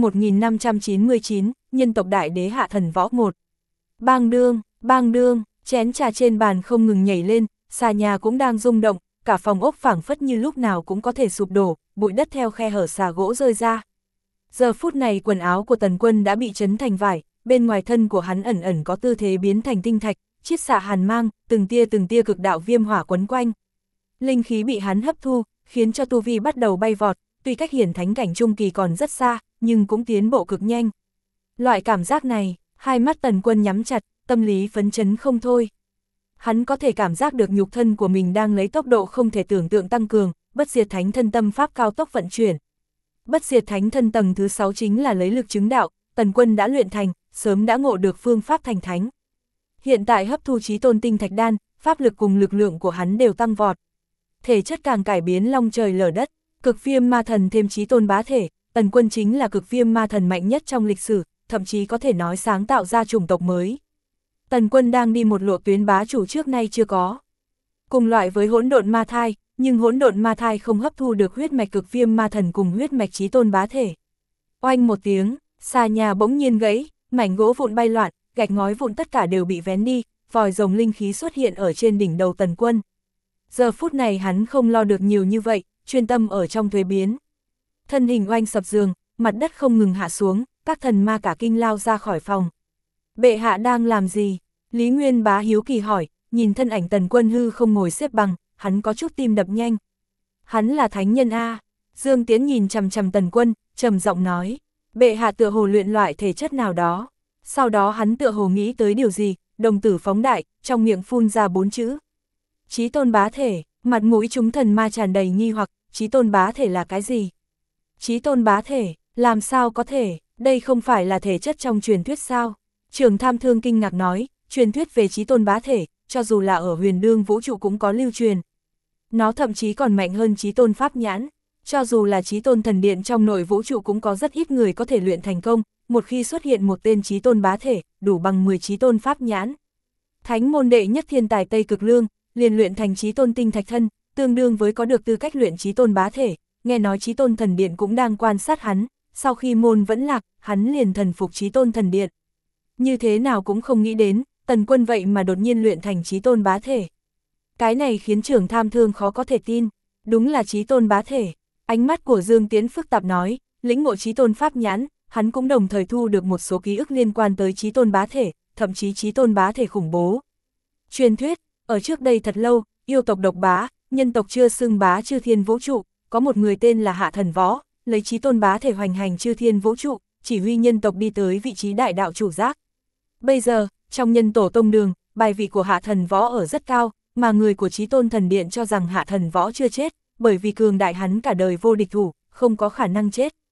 1599, nhân tộc đại đế hạ thần võ 1. Bang đương, chén trà trên bàn không ngừng nhảy lên, xà nhà cũng đang rung động, cả phòng ốc phảng phất như lúc nào cũng có thể sụp đổ, bụi đất theo khe hở xà gỗ rơi ra. Giờ phút này quần áo của Tần Quân đã bị chấn thành vải, bên ngoài thân của hắn ẩn ẩn có tư thế biến thành tinh thạch, chiết xạ hàn mang, từng tia cực đạo viêm hỏa quấn quanh. Linh khí bị hắn hấp thu, khiến cho tu vi bắt đầu bay vọt, tuy cách hiển thánh cảnh trung kỳ còn rất xa, nhưng cũng tiến bộ cực nhanh. Loại cảm giác này, hai mắt Tần Quân nhắm chặt, tâm lý phấn chấn không thôi. Hắn có thể cảm giác được nhục thân của mình đang lấy tốc độ không thể tưởng tượng tăng cường, bất diệt thánh thân tâm pháp cao tốc vận chuyển. Bất diệt thánh thân tầng thứ 6 chính là lấy lực chứng đạo, Tần Quân đã luyện thành, sớm đã ngộ được phương pháp thành thánh. Hiện tại hấp thu chí tôn tinh thạch đan, pháp lực cùng lực lượng của hắn đều tăng vọt. Thể chất càng cải biến long trời lở đất, cực viêm ma thần thêm chí tôn bá thể, Tần Quân chính là cực viêm ma thần mạnh nhất trong lịch sử, thậm chí có thể nói sáng tạo ra chủng tộc mới. Tần Quân đang đi một lộ tuyến bá chủ trước nay chưa có. Cùng loại với hỗn độn ma thai, nhưng hỗn độn ma thai không hấp thu được huyết mạch cực viêm ma thần cùng huyết mạch chí tôn bá thể. Oanh một tiếng, xà nhà bỗng nhiên gãy, mảnh gỗ vụn bay loạn, gạch ngói vụn tất cả đều bị vén đi, vòi rồng linh khí xuất hiện ở trên đỉnh đầu Tần Quân. Giờ phút này hắn không lo được nhiều như vậy, chuyên tâm ở trong thuế biến. Thân hình oanh sập giường, mặt đất không ngừng hạ xuống, các thần ma cả kinh lao ra khỏi phòng. Bệ hạ đang làm gì? Lý Nguyên Bá hiếu kỳ hỏi, nhìn thân ảnh Tần Quân hư không ngồi xếp bằng, hắn có chút tim đập nhanh. Hắn là thánh nhân A. Dương Tiến nhìn chằm chằm Tần Quân, trầm giọng nói, bệ hạ tựa hồ luyện loại thể chất nào đó. Sau đó hắn tựa hồ nghĩ tới điều gì, đồng tử phóng đại, trong miệng phun ra 4 chữ. Chí tôn bá thể, mặt mũi chúng thần ma tràn đầy nghi hoặc, chí tôn bá thể là cái gì? Chí tôn bá thể, làm sao có thể, đây không phải là thể chất trong truyền thuyết sao? Trường Tham Thương kinh ngạc nói, truyền thuyết về chí tôn bá thể, cho dù là ở huyền đương vũ trụ cũng có lưu truyền. Nó thậm chí còn mạnh hơn chí tôn pháp nhãn, cho dù là chí tôn thần điện trong nội vũ trụ cũng có rất ít người có thể luyện thành công, một khi xuất hiện một tên chí tôn bá thể, đủ bằng 10 chí tôn pháp nhãn. Thánh môn đệ nhất thiên tài Tây Cực Lương, liền luyện thành chí tôn tinh thạch thân, tương đương với có được tư cách luyện chí tôn bá thể, nghe nói chí tôn thần điện cũng đang quan sát hắn, sau khi môn vẫn lạc, hắn liền thần phục chí tôn thần điện. Như thế nào cũng không nghĩ đến, Tần Quân vậy mà đột nhiên luyện thành chí tôn bá thể. Cái này khiến Trường Tham Thương khó có thể tin, đúng là chí tôn bá thể. Ánh mắt của Dương Tiến phức tạp nói, lĩnh ngộ chí tôn pháp nhãn, hắn cũng đồng thời thu được một số ký ức liên quan tới chí tôn bá thể, thậm chí chí tôn bá thể khủng bố. Truyền thuyết, ở trước đây thật lâu, yêu tộc độc bá, nhân tộc chưa xưng bá chư thiên vũ trụ, có một người tên là Hạ Thần Võ, lấy chí tôn bá thể hoành hành chư thiên vũ trụ, chỉ huy nhân tộc đi tới vị trí đại đạo chủ giác. Bây giờ, trong nhân tổ tông đường, bài vị của Hạ Thần Võ ở rất cao, mà người của chí tôn thần điện cho rằng Hạ Thần Võ chưa chết, bởi vì cường đại hắn cả đời vô địch thủ, không có khả năng chết.